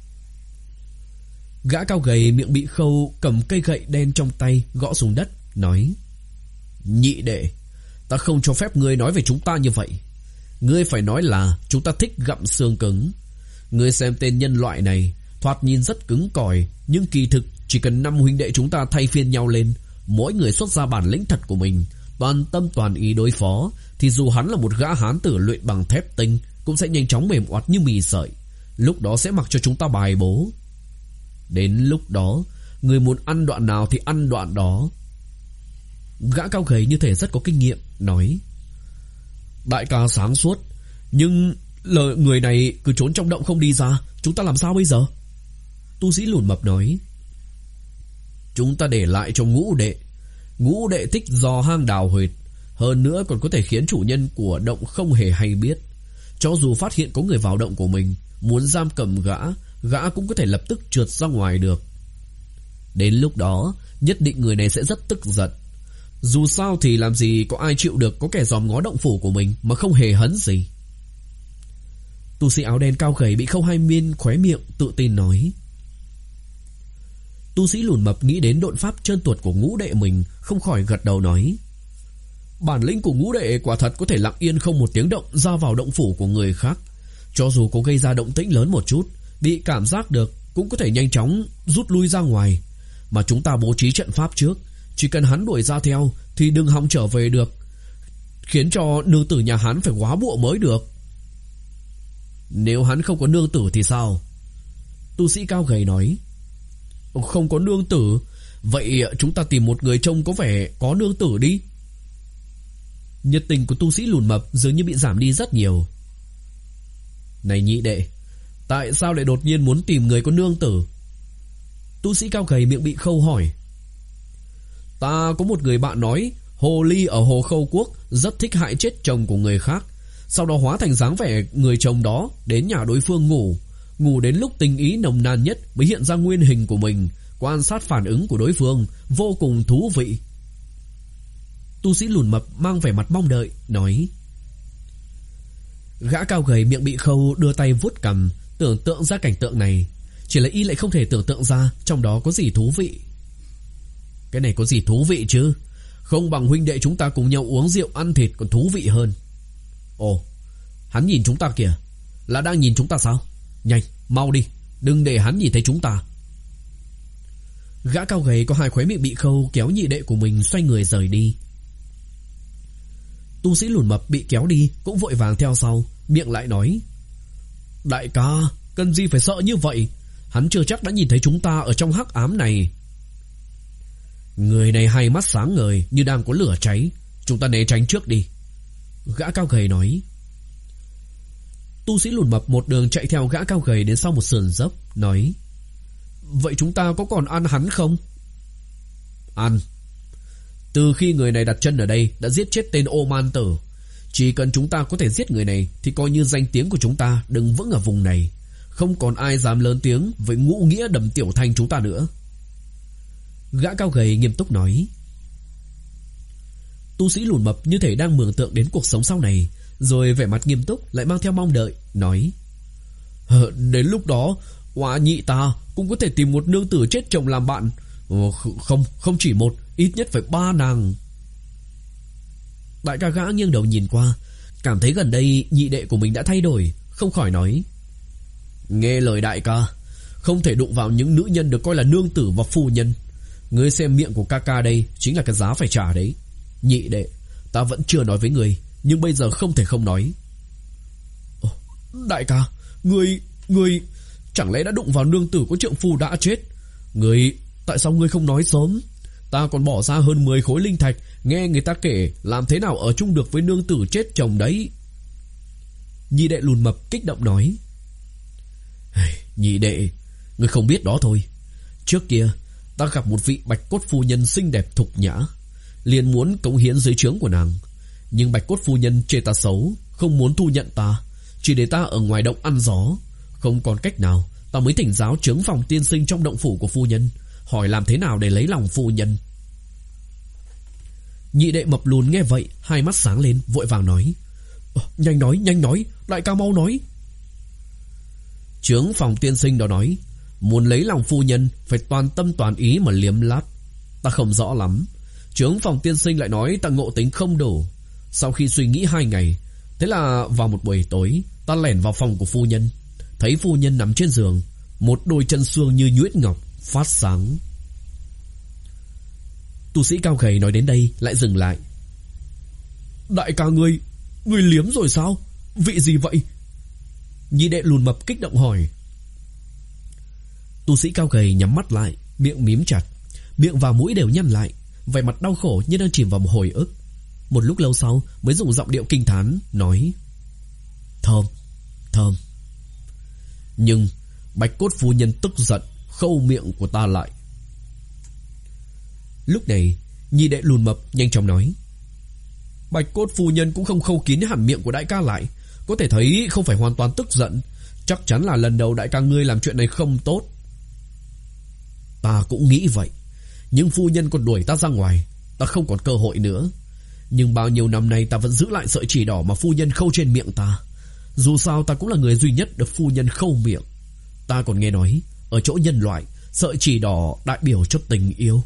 Gã cao gầy miệng bị khâu cầm cây gậy đen trong tay gõ xuống đất, nói: Nhị đệ, ta không cho phép ngươi nói về chúng ta như vậy. Ngươi phải nói là chúng ta thích gặm xương cứng. Ngươi xem tên nhân loại này, thoạt nhìn rất cứng cỏi, nhưng kỳ thực chỉ cần năm huynh đệ chúng ta thay phiên nhau lên, mỗi người xuất ra bản lĩnh thật của mình, toàn tâm toàn ý đối phó, thì dù hắn là một gã hán tử luyện bằng thép tinh cũng sẽ nhanh chóng mềm oặt như mì sợi. Lúc đó sẽ mặc cho chúng ta bài bố. Đến lúc đó, người muốn ăn đoạn nào thì ăn đoạn đó. Gã cao gầy như thể rất có kinh nghiệm, nói: Đại ca sáng suốt, nhưng lời người này cứ trốn trong động không đi ra, chúng ta làm sao bây giờ? Tu sĩ lùn mập nói: Chúng ta để lại cho ngũ đệ. Ngũ đệ thích dò hang đào huyệt, hơn nữa còn có thể khiến chủ nhân của động không hề hay biết. Cho dù phát hiện có người vào động của mình, muốn giam cầm gã, gã cũng có thể lập tức trượt ra ngoài được. Đến lúc đó, nhất định người này sẽ rất tức giận. Dù sao thì làm gì có ai chịu được có kẻ dòm ngó động phủ của mình mà không hề hấn gì. Tu sĩ áo đen cao gầy bị khâu hai bên khóe miệng tự tin nói: Tu sĩ lùn mập nghĩ đến độn pháp trơn tuột của ngũ đệ mình, không khỏi gật đầu nói: bản lĩnh của ngũ đệ quả thật có thể lặng yên không một tiếng động ra vào động phủ của người khác. Cho dù có gây ra động tĩnh lớn một chút, bị cảm giác được, cũng có thể nhanh chóng rút lui ra ngoài. Mà chúng ta bố trí trận pháp trước, chỉ cần hắn đuổi ra theo thì đừng hòng trở về được, khiến cho nương tử nhà hắn phải góa bụa mới được. Nếu hắn không có nương tử thì sao? Tu sĩ cao gầy nói: không có nương tử, vậy chúng ta tìm một người trông có vẻ có nương tử đi. Nhiệt tình của tu sĩ lùn mập dường như bị giảm đi rất nhiều. Này nhị đệ, tại sao lại đột nhiên muốn tìm người có nương tử? Tu sĩ cao gầy miệng bị khâu hỏi. Ta có một người bạn nói hồ ly ở Hồ Khâu Quốc rất thích hại chết chồng của người khác, sau đó hóa thành dáng vẻ người chồng đó đến nhà đối phương ngủ. Ngủ đến lúc tình ý nồng nàn nhất mới hiện ra nguyên hình của mình, quan sát phản ứng của đối phương, vô cùng thú vị. Tu sĩ lùn mập mang vẻ mặt mong đợi nói. Gã cao gầy miệng bị khâu đưa tay vuốt cằm, tưởng tượng ra cảnh tượng này. Chỉ là y lại không thể tưởng tượng ra trong đó có gì thú vị. Cái này có gì thú vị chứ? Không bằng huynh đệ chúng ta cùng nhau uống rượu ăn thịt còn thú vị hơn. Ồ, hắn nhìn chúng ta kìa. Là đang nhìn chúng ta sao? Nhanh, mau đi, đừng để hắn nhìn thấy chúng ta. Gã cao gầy có hai khóe miệng bị khâu kéo nhị đệ của mình xoay người rời đi. Tu sĩ lùn mập bị kéo đi cũng vội vàng theo sau, miệng lại nói: đại ca, cần gì phải sợ như vậy? Hắn chưa chắc đã nhìn thấy chúng ta ở trong hắc ám này. Người này hai mắt sáng ngời như đang có lửa cháy, chúng ta né tránh trước đi. Gã cao gầy nói. Tu sĩ lùn mập một đường chạy theo gã cao gầy đến sau một sườn dốc, nói: vậy chúng ta có còn ăn hắn không? Ăn. Từ khi người này đặt chân ở đây đã giết chết tên ô man tử. Chỉ cần chúng ta có thể giết người này thì coi như danh tiếng của chúng ta đừng vững ở vùng này. Không còn ai dám lớn tiếng với ngũ nghĩa đầm tiểu thanh chúng ta nữa. Gã cao gầy nghiêm túc nói. Tu sĩ lùn mập như thể đang mường tượng đến cuộc sống sau này, rồi vẻ mặt nghiêm túc lại mang theo mong đợi, nói: đến lúc đó Oa nhị ta cũng có thể tìm một nương tử chết chồng làm bạn. Không, không chỉ một, ít nhất phải ba nàng. Đại ca gã nghiêng đầu nhìn qua, cảm thấy gần đây nhị đệ của mình đã thay đổi, không khỏi nói: nghe lời đại ca, không thể đụng vào những nữ nhân được coi là nương tử và phu nhân. Ngươi xem miệng của ca ca đây chính là cái giá phải trả đấy. Nhị đệ, ta vẫn chưa nói với ngươi, nhưng bây giờ không thể không nói. Đại ca, ngươi, ngươi chẳng lẽ đã đụng vào nương tử của trượng phu đã chết? Ngươi, tại sao ngươi không nói sớm? Ta còn bỏ ra hơn mười khối linh thạch nghe người ta kể làm thế nào ở chung được với nương tử chết chồng đấy. Nhị đệ lùn mập kích động nói: nhị đệ, ngươi không biết đó thôi. Trước kia ta gặp một vị bạch cốt phu nhân xinh đẹp thục nhã, liền muốn cống hiến dưới trướng của nàng. Nhưng bạch cốt phu nhân chê ta xấu, không muốn thu nhận ta, chỉ để ta ở ngoài động ăn gió. Không còn cách nào, ta mới thỉnh giáo trướng phòng tiên sinh trong động phủ của phu nhân, hỏi làm thế nào để lấy lòng phu nhân. Nhị đệ mập lùn nghe vậy, hai mắt sáng lên, vội vàng nói: nhanh nói, nhanh nói, đại ca mau nói. Trướng phòng tiên sinh đó nói, muốn lấy lòng phu nhân phải toàn tâm toàn ý mà liếm láp. Ta không rõ lắm. Trướng phòng tiên sinh lại nói ta ngộ tính không đủ. Sau khi suy nghĩ hai ngày, thế là vào một buổi tối, ta lẻn vào phòng của phu nhân, thấy phu nhân nằm trên giường, một đôi chân xương như nhuyễn ngọc phát sáng. Tu sĩ cao gầy nói đến đây lại dừng lại. Đại ca ngươi, ngươi liếm rồi sao? Vị gì vậy? Nhị đệ lùn mập kích động hỏi. Tu sĩ cao gầy nhắm mắt lại, miệng mím chặt, miệng và mũi đều nhăn lại, vẻ mặt đau khổ như đang chìm vào một hồi ức. Một lúc lâu sau mới dùng giọng điệu kinh thán nói: thơm, thơm. Nhưng bạch cốt phu nhân tức giận khâu miệng của ta lại. Lúc này nhị đệ lùn mập nhanh chóng nói: bạch cốt phu nhân cũng không khâu kín hẳn miệng của đại ca lại, có thể thấy không phải hoàn toàn tức giận. Chắc chắn là lần đầu đại ca ngươi làm chuyện này không tốt. Ta cũng nghĩ vậy, nhưng phu nhân còn đuổi ta ra ngoài, ta không còn cơ hội nữa. Nhưng bao nhiêu năm nay ta vẫn giữ lại sợi chỉ đỏ mà phu nhân khâu trên miệng ta. Dù sao ta cũng là người duy nhất được phu nhân khâu miệng. Ta còn nghe nói ở chỗ nhân loại, Sợi chỉ đỏ đại biểu cho tình yêu.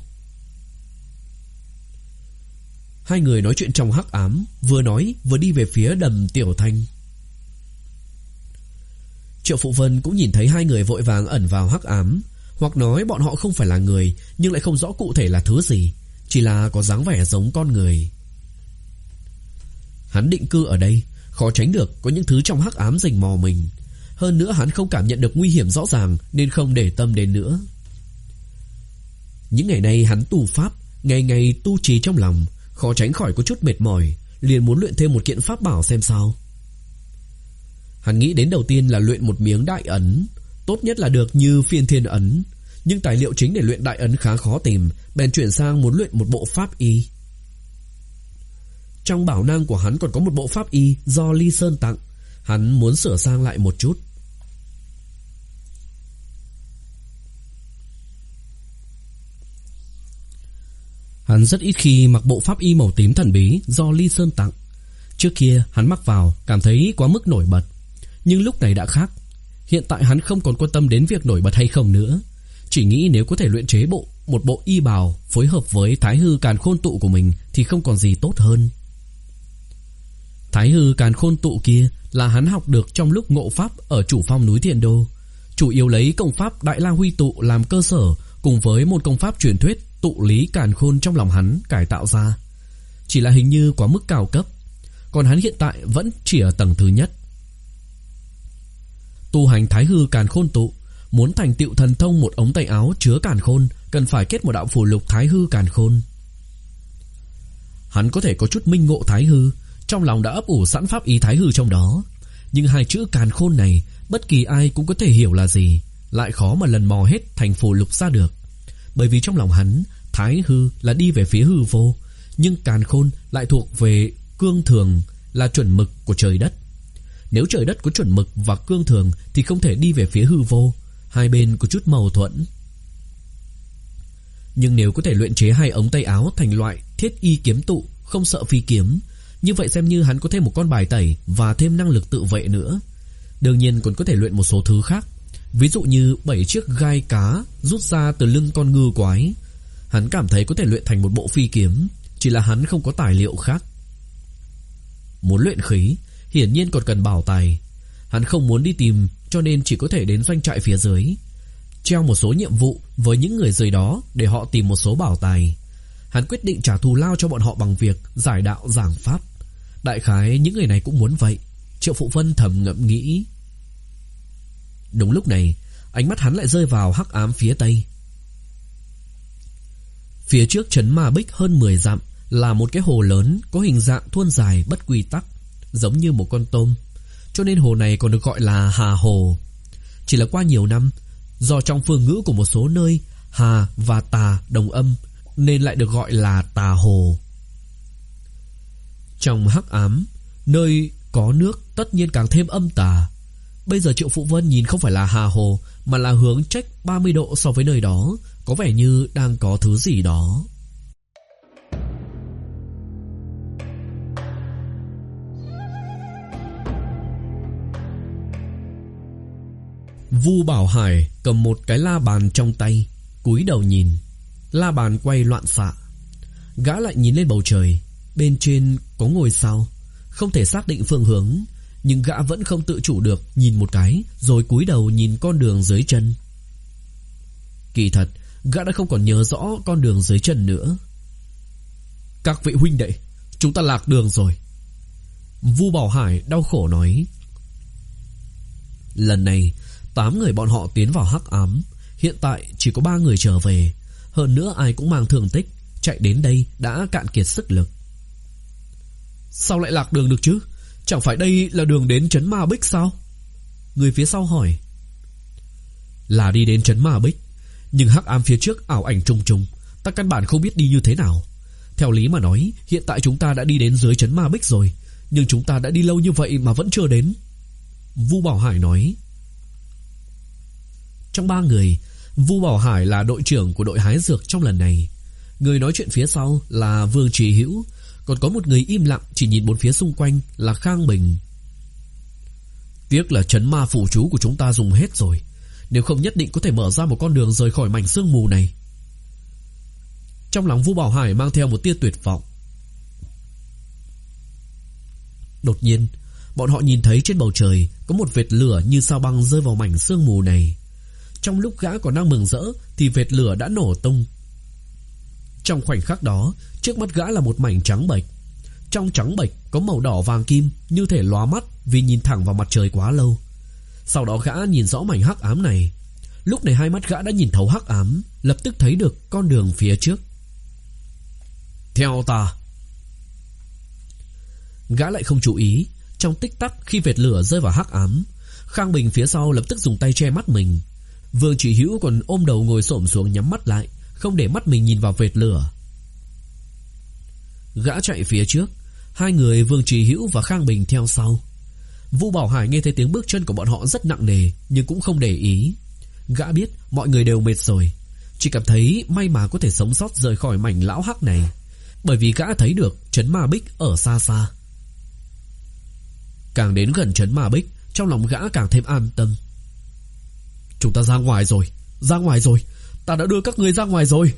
Hai người nói chuyện trong hắc ám, vừa nói vừa đi về phía Đầm Tiểu Thanh. Triệu Phụ Vân cũng nhìn thấy hai người vội vàng ẩn vào hắc ám, hoặc nói bọn họ không phải là người, nhưng lại không rõ cụ thể là thứ gì, chỉ là có dáng vẻ giống con người. Hắn định cư ở đây, khó tránh được có những thứ trong hắc ám rình mò mình. Hơn nữa hắn không cảm nhận được nguy hiểm rõ ràng, nên không để tâm đến nữa. Những ngày nay hắn tu pháp, ngày ngày tu trì trong lòng, khó tránh khỏi có chút mệt mỏi, liền muốn luyện thêm một kiện pháp bảo xem sao. Hắn nghĩ đến đầu tiên là luyện một miếng đại ấn, tốt nhất là được như Phiên Thiên ấn, nhưng tài liệu chính để luyện đại ấn khá khó tìm, bèn chuyển sang muốn luyện một bộ pháp y. Trong bảo nang của hắn còn có một bộ pháp y do Ly Sơn tặng, hắn muốn sửa sang lại một chút. Hắn rất ít khi mặc bộ pháp y màu tím thần bí do Ly Sơn tặng. Trước kia hắn mặc vào cảm thấy quá mức nổi bật, nhưng lúc này đã khác. Hiện tại hắn không còn quan tâm đến việc nổi bật hay không nữa, chỉ nghĩ nếu có thể luyện chế bộ một bộ y bào phối hợp với Thái Hư Càn Khôn Tụ của mình thì không còn gì tốt hơn. Thái Hư Càn Khôn Tụ kia là hắn học được trong lúc ngộ pháp ở Chủ Phong núi Thiền Đô, chủ yếu lấy công pháp Đại La Huy Tụ làm cơ sở, cùng với một công pháp truyền thuyết tụ lý càn khôn trong lòng hắn cải tạo ra. Chỉ là hình như quá mức cao cấp, còn hắn hiện tại vẫn chỉ ở tầng thứ nhất. Tu hành Thái Hư Càn Khôn Tụ, muốn thành tựu thần thông một ống tay áo chứa càn khôn, cần phải kết một đạo phù lục Thái Hư Càn Khôn. Hắn có thể có chút minh ngộ Thái Hư, trong lòng đã ấp ủ sẵn pháp ý Thái Hư trong đó, nhưng hai chữ càn khôn này bất kỳ ai cũng có thể hiểu là gì, lại khó mà lần mò hết thành phù lục ra được. Bởi vì trong lòng hắn, Thái Hư là đi về phía hư vô, nhưng càn khôn lại thuộc về cương thường, là chuẩn mực của trời đất. Nếu trời đất có chuẩn mực và cương thường thì không thể đi về phía hư vô, hai bên có chút mâu thuẫn. Nhưng nếu có thể luyện chế hai ống tay áo thành loại thiết y kiếm tụ, không sợ phi kiếm, như vậy xem như hắn có thêm một con bài tẩy và thêm năng lực tự vệ nữa. Đương nhiên còn có thể luyện một số thứ khác, ví dụ như bảy chiếc gai cá rút ra từ lưng con ngư quái. Hắn cảm thấy có thể luyện thành một bộ phi kiếm, chỉ là hắn không có tài liệu khác. Muốn luyện khí, hiển nhiên còn cần bảo tài. Hắn không muốn đi tìm, cho nên chỉ có thể đến doanh trại phía dưới, treo một số nhiệm vụ với những người dưới đó để họ tìm một số bảo tài. Hắn quyết định trả thù lao cho bọn họ bằng việc giải đạo giảng pháp. Đại khái những người này cũng muốn vậy, Triệu Phụ Vân thầm ngẫm nghĩ. Đúng lúc này, ánh mắt hắn lại rơi vào hắc ám phía tây. Phía trước trấn Ma Bích hơn mười dặm là một cái hồ lớn có hình dạng thuôn dài bất quy tắc, giống như một con tôm, cho nên hồ này còn được gọi là Hà Hồ. Chỉ là qua nhiều năm, do trong phương ngữ của một số nơi Hà và Tà đồng âm, nên lại được gọi là Tà Hồ. Trong hắc ám, nơi có nước tất nhiên càng thêm âm tà. Bây giờ Triệu Phụ Vân nhìn không phải là Hà Hồ, mà là hướng trách ba mươi độ so với nơi đó, có vẻ như đang có thứ gì đó. Vu Bảo Hải cầm một cái la bàn trong tay, cúi đầu nhìn. La bàn quay loạn xạ. Gã lại nhìn lên bầu trời, bên trên có ngôi sao, không thể xác định phương hướng, nhưng gã vẫn không tự chủ được nhìn một cái, rồi cúi đầu nhìn con đường dưới chân. Kỳ thật, gã đã không còn nhớ rõ con đường dưới chân nữa. Các vị huynh đệ, chúng ta lạc đường rồi. Vu Bảo Hải đau khổ nói. Lần này, tám người bọn họ tiến vào hắc ám, hiện tại chỉ có ba người trở về, hơn nữa ai cũng mang thương tích, chạy đến đây đã cạn kiệt sức lực. Sao lại lạc đường được chứ? Chẳng phải đây là đường đến trấn Ma Bích sao? Người phía sau hỏi. Là đi đến trấn Ma Bích, nhưng hắc ám phía trước ảo ảnh trùng trùng, ta căn bản không biết đi như thế nào. Theo lý mà nói, hiện tại chúng ta đã đi đến dưới trấn Ma Bích rồi, nhưng chúng ta đã đi lâu như vậy mà vẫn chưa đến. Vu Bảo Hải nói. Trong ba người, Vu Bảo Hải là đội trưởng của đội hái dược trong lần này. Người nói chuyện phía sau là Vương Trì Hữu, còn có một người im lặng chỉ nhìn bốn phía xung quanh là Khang Bình. Tiếc là trấn ma phủ chú của chúng ta dùng hết rồi. nếu không nhất định có thể mở ra một con đường rời khỏi mảnh sương mù này. Trong lòng Vu Bảo Hải mang theo một tia tuyệt vọng. Đột nhiên, bọn họ nhìn thấy trên bầu trời có một vệt lửa như sao băng rơi vào mảnh sương mù này. Trong lúc gã còn đang mừng rỡ thì vệt lửa đã nổ tung. Trong khoảnh khắc đó, trước mắt gã là một mảnh trắng bệch. Trong trắng bệch có màu đỏ vàng kim, như thể lóa mắt vì nhìn thẳng vào mặt trời quá lâu. Sau đó gã nhìn rõ mảnh hắc ám này. Lúc này hai mắt gã đã nhìn thấu hắc ám, lập tức thấy được con đường phía trước. Theo ta. Gã lại không chú ý. Trong tích tắc khi vệt lửa rơi vào hắc ám, Khang Bình phía sau lập tức dùng tay che mắt mình. Vương Chỉ Hữu còn ôm đầu ngồi xổm xuống nhắm mắt lại, không để mắt mình nhìn vào vệt lửa. Gã chạy phía trước, hai người Vương Chỉ Hữu và Khang Bình theo sau. Vu Bảo Hải nghe thấy tiếng bước chân của bọn họ rất nặng nề, nhưng cũng không để ý. Gã biết mọi người đều mệt rồi, chỉ cảm thấy may mà có thể sống sót rời khỏi mảnh lão hắc này, bởi vì gã thấy được trấn Ma Bích ở xa xa. Càng đến gần trấn Ma Bích, trong lòng gã càng thêm an tâm. Chúng ta ra ngoài rồi, ra ngoài rồi, ta đã đưa các ngươi ra ngoài rồi.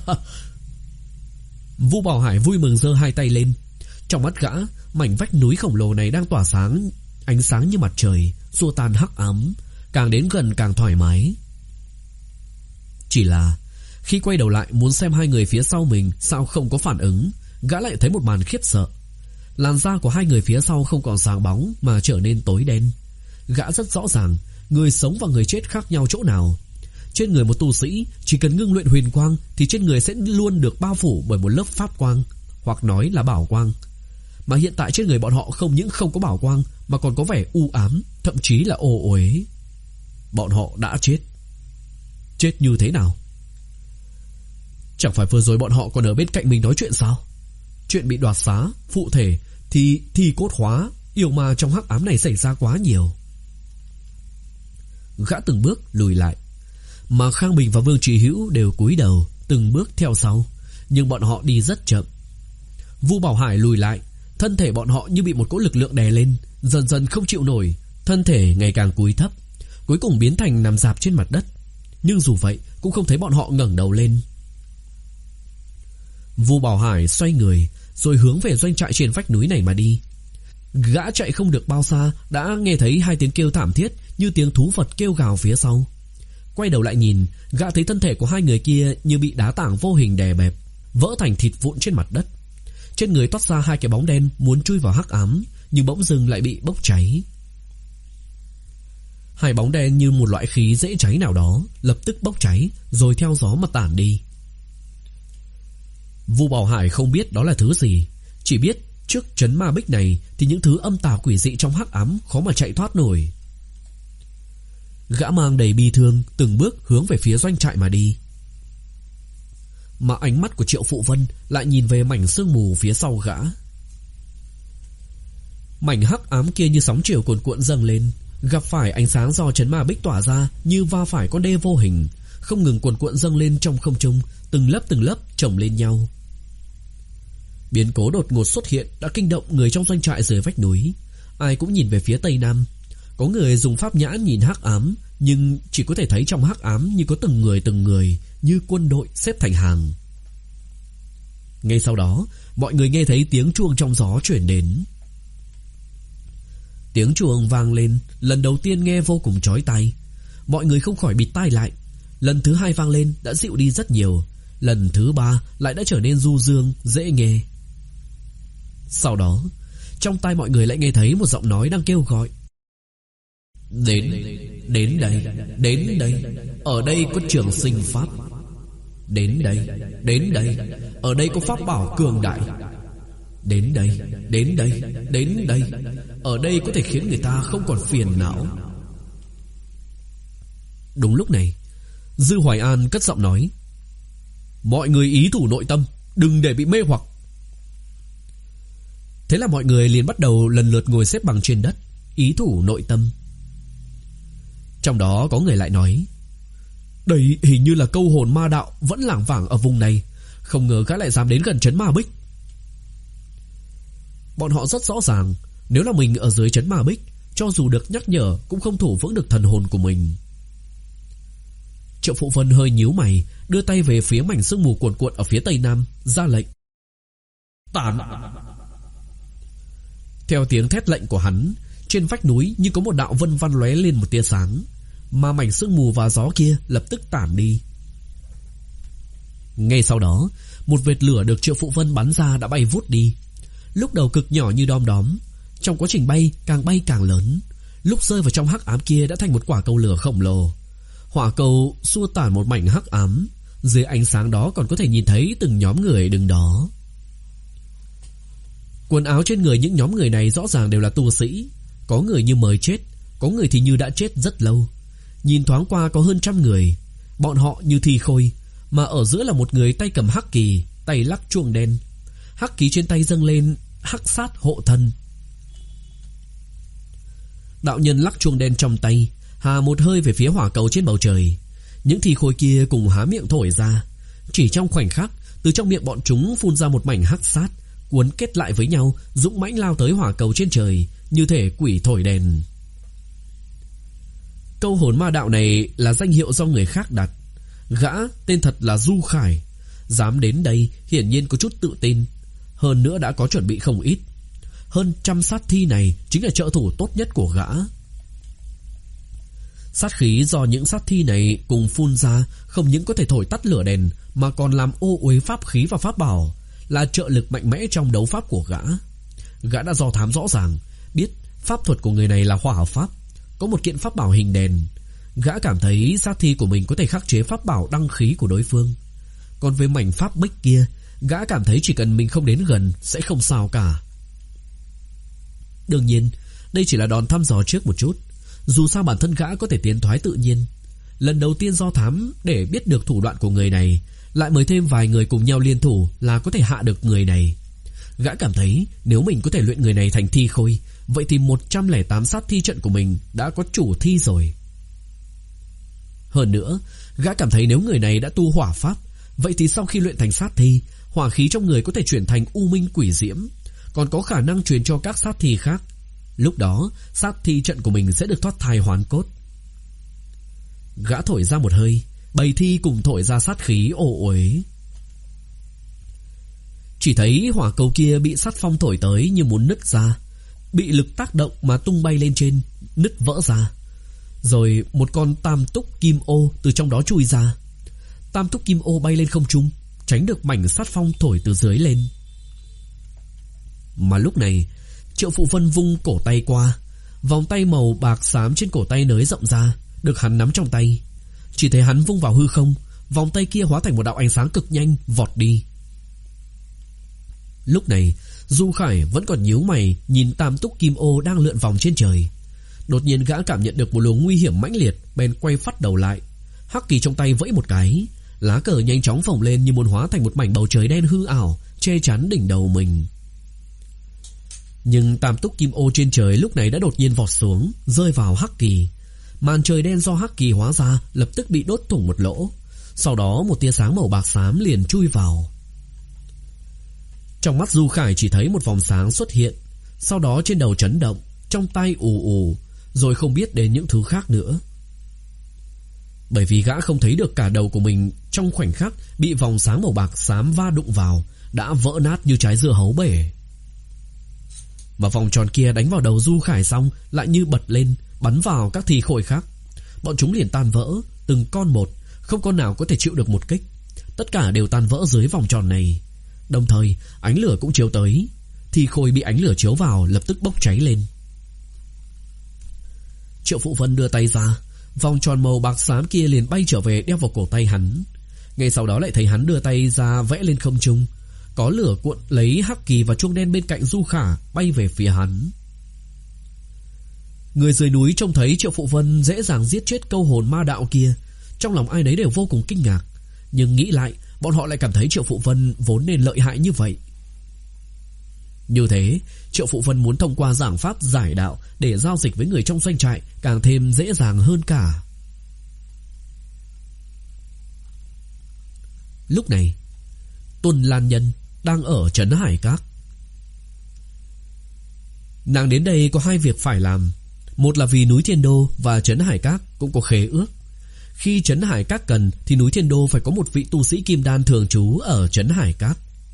Vu Bảo Hải vui mừng giơ hai tay lên. Trong mắt gã, mảnh vách núi khổng lồ này đang tỏa sáng ánh sáng như mặt trời, xua tan hắc ám, càng đến gần càng thoải mái. Chỉ là khi quay đầu lại muốn xem hai người phía sau mình sao không có phản ứng, gã lại thấy một màn khiếp sợ. Làn da của hai người phía sau không còn sáng bóng mà trở nên tối đen. Gã rất rõ ràng người sống và người chết khác nhau chỗ nào. Trên người một tu sĩ chỉ cần ngưng luyện huyền quang thì trên người sẽ luôn được bao phủ bởi một lớp pháp quang, hoặc nói là bảo quang. Mà hiện tại trên người bọn họ không những không có bảo quang mà còn có vẻ u ám, thậm chí là ô uế. Bọn họ đã chết. Chết như thế nào? Chẳng phải vừa rồi bọn họ còn ở bên cạnh mình nói chuyện sao? Chuyện bị đoạt xá, phụ thể, thì thi cốt hóa, yêu ma trong hắc ám này xảy ra quá nhiều. Gã từng bước lùi lại, mà Khang Bình và Vương Chỉ Hữu đều cúi đầu từng bước theo sau, nhưng bọn họ đi rất chậm. Vu Bảo Hải lùi lại, thân thể bọn họ như bị một cỗ lực lượng đè lên, dần dần không chịu nổi, thân thể ngày càng cúi thấp, cuối cùng biến thành nằm rạp trên mặt đất. Nhưng dù vậy cũng không thấy bọn họ ngẩng đầu lên. Vu Bảo Hải xoay người rồi hướng về doanh trại trên vách núi này mà đi. Gã chạy không được bao xa đã nghe thấy hai tiếng kêu thảm thiết như tiếng thú vật kêu gào phía sau. Quay đầu lại nhìn, gã thấy thân thể của hai người kia như bị đá tảng vô hình đè bẹp, vỡ thành thịt vụn trên mặt đất. Trên người toát ra hai cái bóng đen muốn chui vào hắc ám, nhưng bỗng dưng lại bị bốc cháy. Hai bóng đen như một loại khí dễ cháy nào đó, lập tức bốc cháy rồi theo gió mà tản đi. Vu Bảo Hải không biết đó là thứ gì, chỉ biết trước trấn Ma Bích này thì những thứ âm tà quỷ dị trong hắc ám khó mà chạy thoát nổi. Gã mang đầy bi thương từng bước hướng về phía doanh trại mà đi. Mà ánh mắt của Triệu Phụ Vân lại nhìn về mảnh sương mù phía sau gã. Mảnh hắc ám kia như sóng chiều cuồn cuộn dâng lên, gặp phải ánh sáng do trấn Ma Bích tỏa ra như va phải con đê vô hình, không ngừng cuồn cuộn dâng lên trong không trung, từng lớp từng lớp chồng lên nhau. Biến cố đột ngột xuất hiện đã kinh động người trong doanh trại dưới vách núi. Ai cũng nhìn về phía tây nam. Có người dùng pháp nhãn nhìn hắc ám, nhưng chỉ có thể thấy trong hắc ám như có từng người từng người, như quân đội xếp thành hàng. Ngay sau đó, mọi người nghe thấy tiếng chuông trong gió chuyển đến. Tiếng chuông vang lên, lần đầu tiên nghe vô cùng chói tai. Mọi người không khỏi bịt tai lại. Lần thứ hai vang lên đã dịu đi rất nhiều. Lần thứ ba lại đã trở nên du dương, dễ nghe. Sau đó, trong tai mọi người lại nghe thấy một giọng nói đang kêu gọi. Đến, đến đây, đến đây, ở đây có trường sinh pháp. Đến đây, đến đây, ở đây có pháp bảo cường đại. Đến đây, đến đây, đến đây, ở đây có thể khiến người ta không còn phiền não. Đúng lúc này, Dư Hoài An cất giọng nói. Mọi người ý thủ nội tâm, đừng để bị mê hoặc. Thế là mọi người liền bắt đầu lần lượt ngồi xếp bằng trên đất, ý thủ nội tâm. Trong đó có người lại nói, đây hình như là câu hồn ma đạo vẫn lảng vảng ở vùng này, không ngờ gã lại dám đến gần trấn Ma Bích. Bọn họ rất rõ ràng, nếu là mình ở dưới trấn Ma Bích, cho dù được nhắc nhở cũng không thủ vững được thần hồn của mình. Triệu Phụ Vân hơi nhíu mày, đưa tay về phía mảnh sương mù cuồn cuộn ở phía tây nam, ra lệnh: "Tản!" Theo tiếng thét lệnh của hắn, trên vách núi như có một đạo vân văn lóe lên một tia sáng, mà mảnh sương mù và gió kia lập tức tản đi. Ngay sau đó, một vệt lửa được Triệu Phụ Vân bắn ra đã bay vút đi. Lúc đầu cực nhỏ như đom đóm, trong quá trình bay càng bay càng lớn, lúc rơi vào trong hắc ám kia đã thành một quả cầu lửa khổng lồ. Hỏa cầu xua tản một mảnh hắc ám, dưới ánh sáng đó còn có thể nhìn thấy từng nhóm người đứng đó. Quần áo trên người những nhóm người này rõ ràng đều là tu sĩ, có người như mới chết, có người thì như đã chết rất lâu. Nhìn thoáng qua có hơn trăm người, bọn họ như thi khôi, mà ở giữa là một người tay cầm hắc kỳ, tay lắc chuông đen. Hắc kỳ trên tay dâng lên hắc sát hộ thân. Đạo nhân lắc chuông đen trong tay, hà một hơi về phía hỏa cầu trên bầu trời. Những thi khôi kia cùng há miệng thổi ra. Chỉ trong khoảnh khắc, từ trong miệng bọn chúng phun ra một mảnh hắc sát, cuốn kết lại với nhau, dũng mãnh lao tới hỏa cầu trên trời, như thể quỷ thổi đèn. Câu hồn ma đạo này là danh hiệu do người khác đặt. Gã tên thật là Du Khải, dám đến đây hiển nhiên có chút tự tin, hơn nữa đã có chuẩn bị không ít. Hơn trăm sát thi này chính là trợ thủ tốt nhất của gã. Sát khí do những sát thi này cùng phun ra không những có thể thổi tắt lửa đèn, mà còn làm ô uế pháp khí và pháp bảo, là trợ lực mạnh mẽ trong đấu pháp của gã. Gã đã do thám rõ ràng, biết pháp thuật của người này là hỏa pháp, có một kiện pháp bảo hình đèn. Gã cảm thấy sát thi của mình có thể khắc chế pháp bảo đăng khí của đối phương. Còn với mảnh pháp bích kia, gã cảm thấy chỉ cần mình không đến gần sẽ không sao cả. Đương nhiên, đây chỉ là đòn thăm dò trước một chút. Dù sao bản thân gã có thể tiến thoái tự nhiên. Lần đầu tiên do thám để biết được thủ đoạn của người này, lại mời thêm vài người cùng nhau liên thủ là có thể hạ được người này. Gã cảm thấy nếu mình có thể luyện người này thành thi khôi, vậy thì một trăm lẻ tám sát thi trận của mình đã có chủ thi rồi. Hơn nữa, gã cảm thấy nếu người này đã tu hỏa pháp, vậy thì sau khi luyện thành sát thi, hỏa khí trong người có thể chuyển thành u minh quỷ diễm, còn có khả năng truyền cho các sát thi khác. Lúc đó, sát thi trận của mình sẽ được thoát thai hoàn cốt. Gã thổi ra một hơi, bầy thi cùng thổi ra sát khí ồ uế. Chỉ thấy hỏa cầu kia bị sát phong thổi tới như muốn nứt ra, bị lực tác động mà tung bay lên trên, nứt vỡ ra. Rồi một con tam túc kim ô từ trong đó chui ra. Tam túc kim ô bay lên không trung, tránh được mảnh sát phong thổi từ dưới lên. Mà lúc này, Triệu Phụ Vân vung cổ tay qua, vòng tay màu bạc xám trên cổ tay nới rộng ra, được hắn nắm trong tay. Chỉ thấy hắn vung vào hư không, vòng tay kia hóa thành một đạo ánh sáng cực nhanh vọt đi. Lúc này, Du Khải vẫn còn nhíu mày nhìn tam túc kim ô đang lượn vòng trên trời. Đột nhiên gã cảm nhận được một luồng nguy hiểm mãnh liệt, bèn quay phắt đầu lại. Hắc kỳ trong tay vẫy một cái, lá cờ nhanh chóng phồng lên như muốn hóa thành một mảnh bầu trời đen hư ảo, che chắn đỉnh đầu mình. Nhưng tam túc kim ô trên trời lúc này đã đột nhiên vọt xuống, rơi vào hắc kỳ. Màn trời đen do hắc kỳ hóa ra lập tức bị đốt thủng một lỗ. Sau đó một tia sáng màu bạc xám liền chui vào. Trong mắt Du Khải chỉ thấy một vòng sáng xuất hiện, sau đó trên đầu chấn động, trong tay ù ù, rồi không biết đến những thứ khác nữa. Bởi vì gã không thấy được cả đầu của mình trong khoảnh khắc bị vòng sáng màu bạc xám va đụng vào, đã vỡ nát như trái dưa hấu bể. Mà vòng tròn kia đánh vào đầu Du Khải xong lại như bật lên, bắn vào các thi khôi khác. Bọn chúng liền tan vỡ, từng con một, không con nào có thể chịu được một kích. Tất cả đều tan vỡ dưới vòng tròn này. Đồng thời ánh lửa cũng chiếu tới, thi khôi bị ánh lửa chiếu vào lập tức bốc cháy lên. Triệu Phụ Vân đưa tay ra, vòng tròn màu bạc xám kia liền bay trở về đeo vào cổ tay hắn. Ngay sau đó lại thấy hắn đưa tay ra vẽ lên không trung, có lửa cuộn lấy hắc kỳ và chuông đen bên cạnh Du Khả bay về phía hắn. Người dưới núi trông thấy Triệu Phụ Vân dễ dàng giết chết câu hồn ma đạo kia, trong lòng ai nấy đều vô cùng kinh ngạc. Nhưng nghĩ lại, bọn họ lại cảm thấy Triệu Phụ Vân vốn nên lợi hại như vậy. Như thế, Triệu Phụ Vân muốn thông qua giảng pháp giải đạo để giao dịch với người trong doanh trại càng thêm dễ dàng hơn cả. Lúc này, Tuần Lan Nhân đang ở trấn Hải Các. Nàng đến đây có hai việc phải làm. Một là vì núi Thiên Đô và trấn Hải Các cũng có khế ước. Khi Trấn Hải Các cần thì núi Thiên Đô phải có một vị tu sĩ kim đan thường trú ở Trấn Hải Các.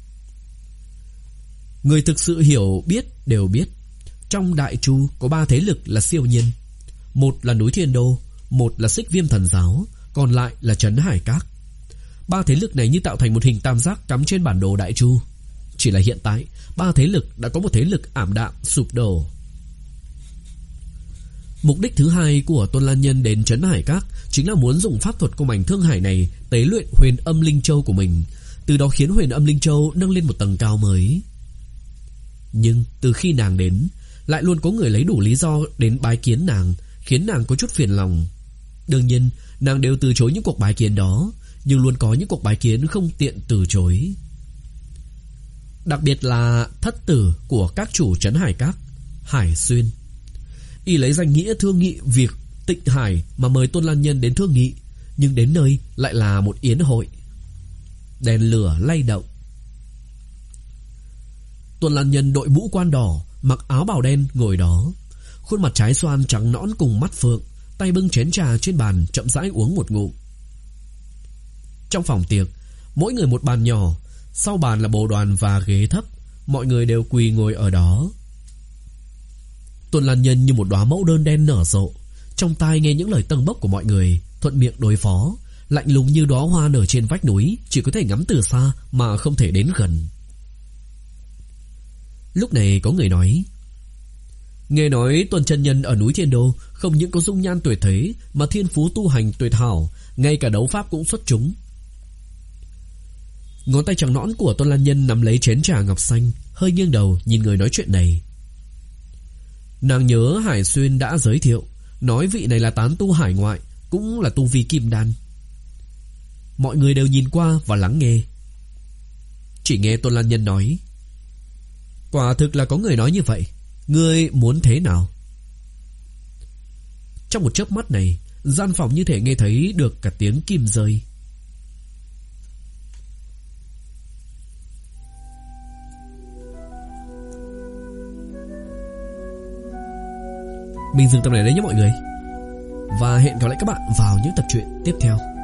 Người thực sự hiểu biết đều biết, trong Đại Chu có ba thế lực là siêu nhiên. Một là núi Thiên Đô, một là Xích Viêm Thần Giáo, còn lại là Trấn Hải Các. Ba thế lực này như tạo thành một hình tam giác cắm trên bản đồ Đại Chu. Chỉ là hiện tại ba thế lực đã có một thế lực ảm đạm sụp đổ. Mục đích thứ hai của Tôn Lan Nhân đến Trấn Hải Các chính là muốn dùng pháp thuật của mảnh Thương Hải này tế luyện Huyền Âm Linh Châu của mình, từ đó khiến Huyền Âm Linh Châu nâng lên một tầng cao mới. Nhưng từ khi nàng đến, lại luôn có người lấy đủ lý do đến bái kiến nàng, khiến nàng có chút phiền lòng. Đương nhiên nàng đều từ chối những cuộc bái kiến đó, nhưng luôn có những cuộc bái kiến không tiện từ chối. Đặc biệt là thất tử của các chủ Trấn Hải Các, Hải Xuyên. Y lấy danh nghĩa thương nghị việc Tịnh Hải mà mời Tôn Lan Nhân đến thương nghị, nhưng đến nơi lại là một yến hội. Đèn lửa lay động. Tôn Lan Nhân đội mũ quan đỏ, mặc áo bào đen ngồi đó, khuôn mặt trái xoan trắng nõn cùng mắt phượng, tay bưng chén trà trên bàn chậm rãi uống một ngụm. Trong phòng tiệc, mỗi người một bàn nhỏ, sau bàn là bồ đoàn và ghế thấp, mọi người đều quỳ ngồi ở đó. Tôn Lan Nhân như một đóa mẫu đơn đen nở rộ, trong tai nghe những lời tâng bốc của mọi người, thuận miệng đối phó, lạnh lùng như đóa hoa nở trên vách núi, chỉ có thể ngắm từ xa mà không thể đến gần. Lúc này có người nói: nghe nói Tuần chân nhân ở núi Thiên Đô không những có dung nhan tuyệt thế, mà thiên phú tu hành tuyệt hảo, ngay cả đấu pháp cũng xuất chúng. Ngón tay trắng nõn của Tôn Lan Nhân nắm lấy chén trà ngọc xanh, hơi nghiêng đầu nhìn người nói chuyện này. Nàng nhớ Hải Xuyên đã giới thiệu, nói vị này là tán tu hải ngoại, cũng là tu vi kim đan. Mọi người đều nhìn qua và lắng nghe. Chỉ nghe Tôn Lan Nhân nói: quả thực là có người nói như vậy, ngươi muốn thế nào? Trong một chớp mắt này, gian phòng như thể nghe thấy được cả tiếng kim rơi. Mình dừng tập này đấy nhé mọi người, và hẹn gặp lại các bạn vào những tập truyện tiếp theo.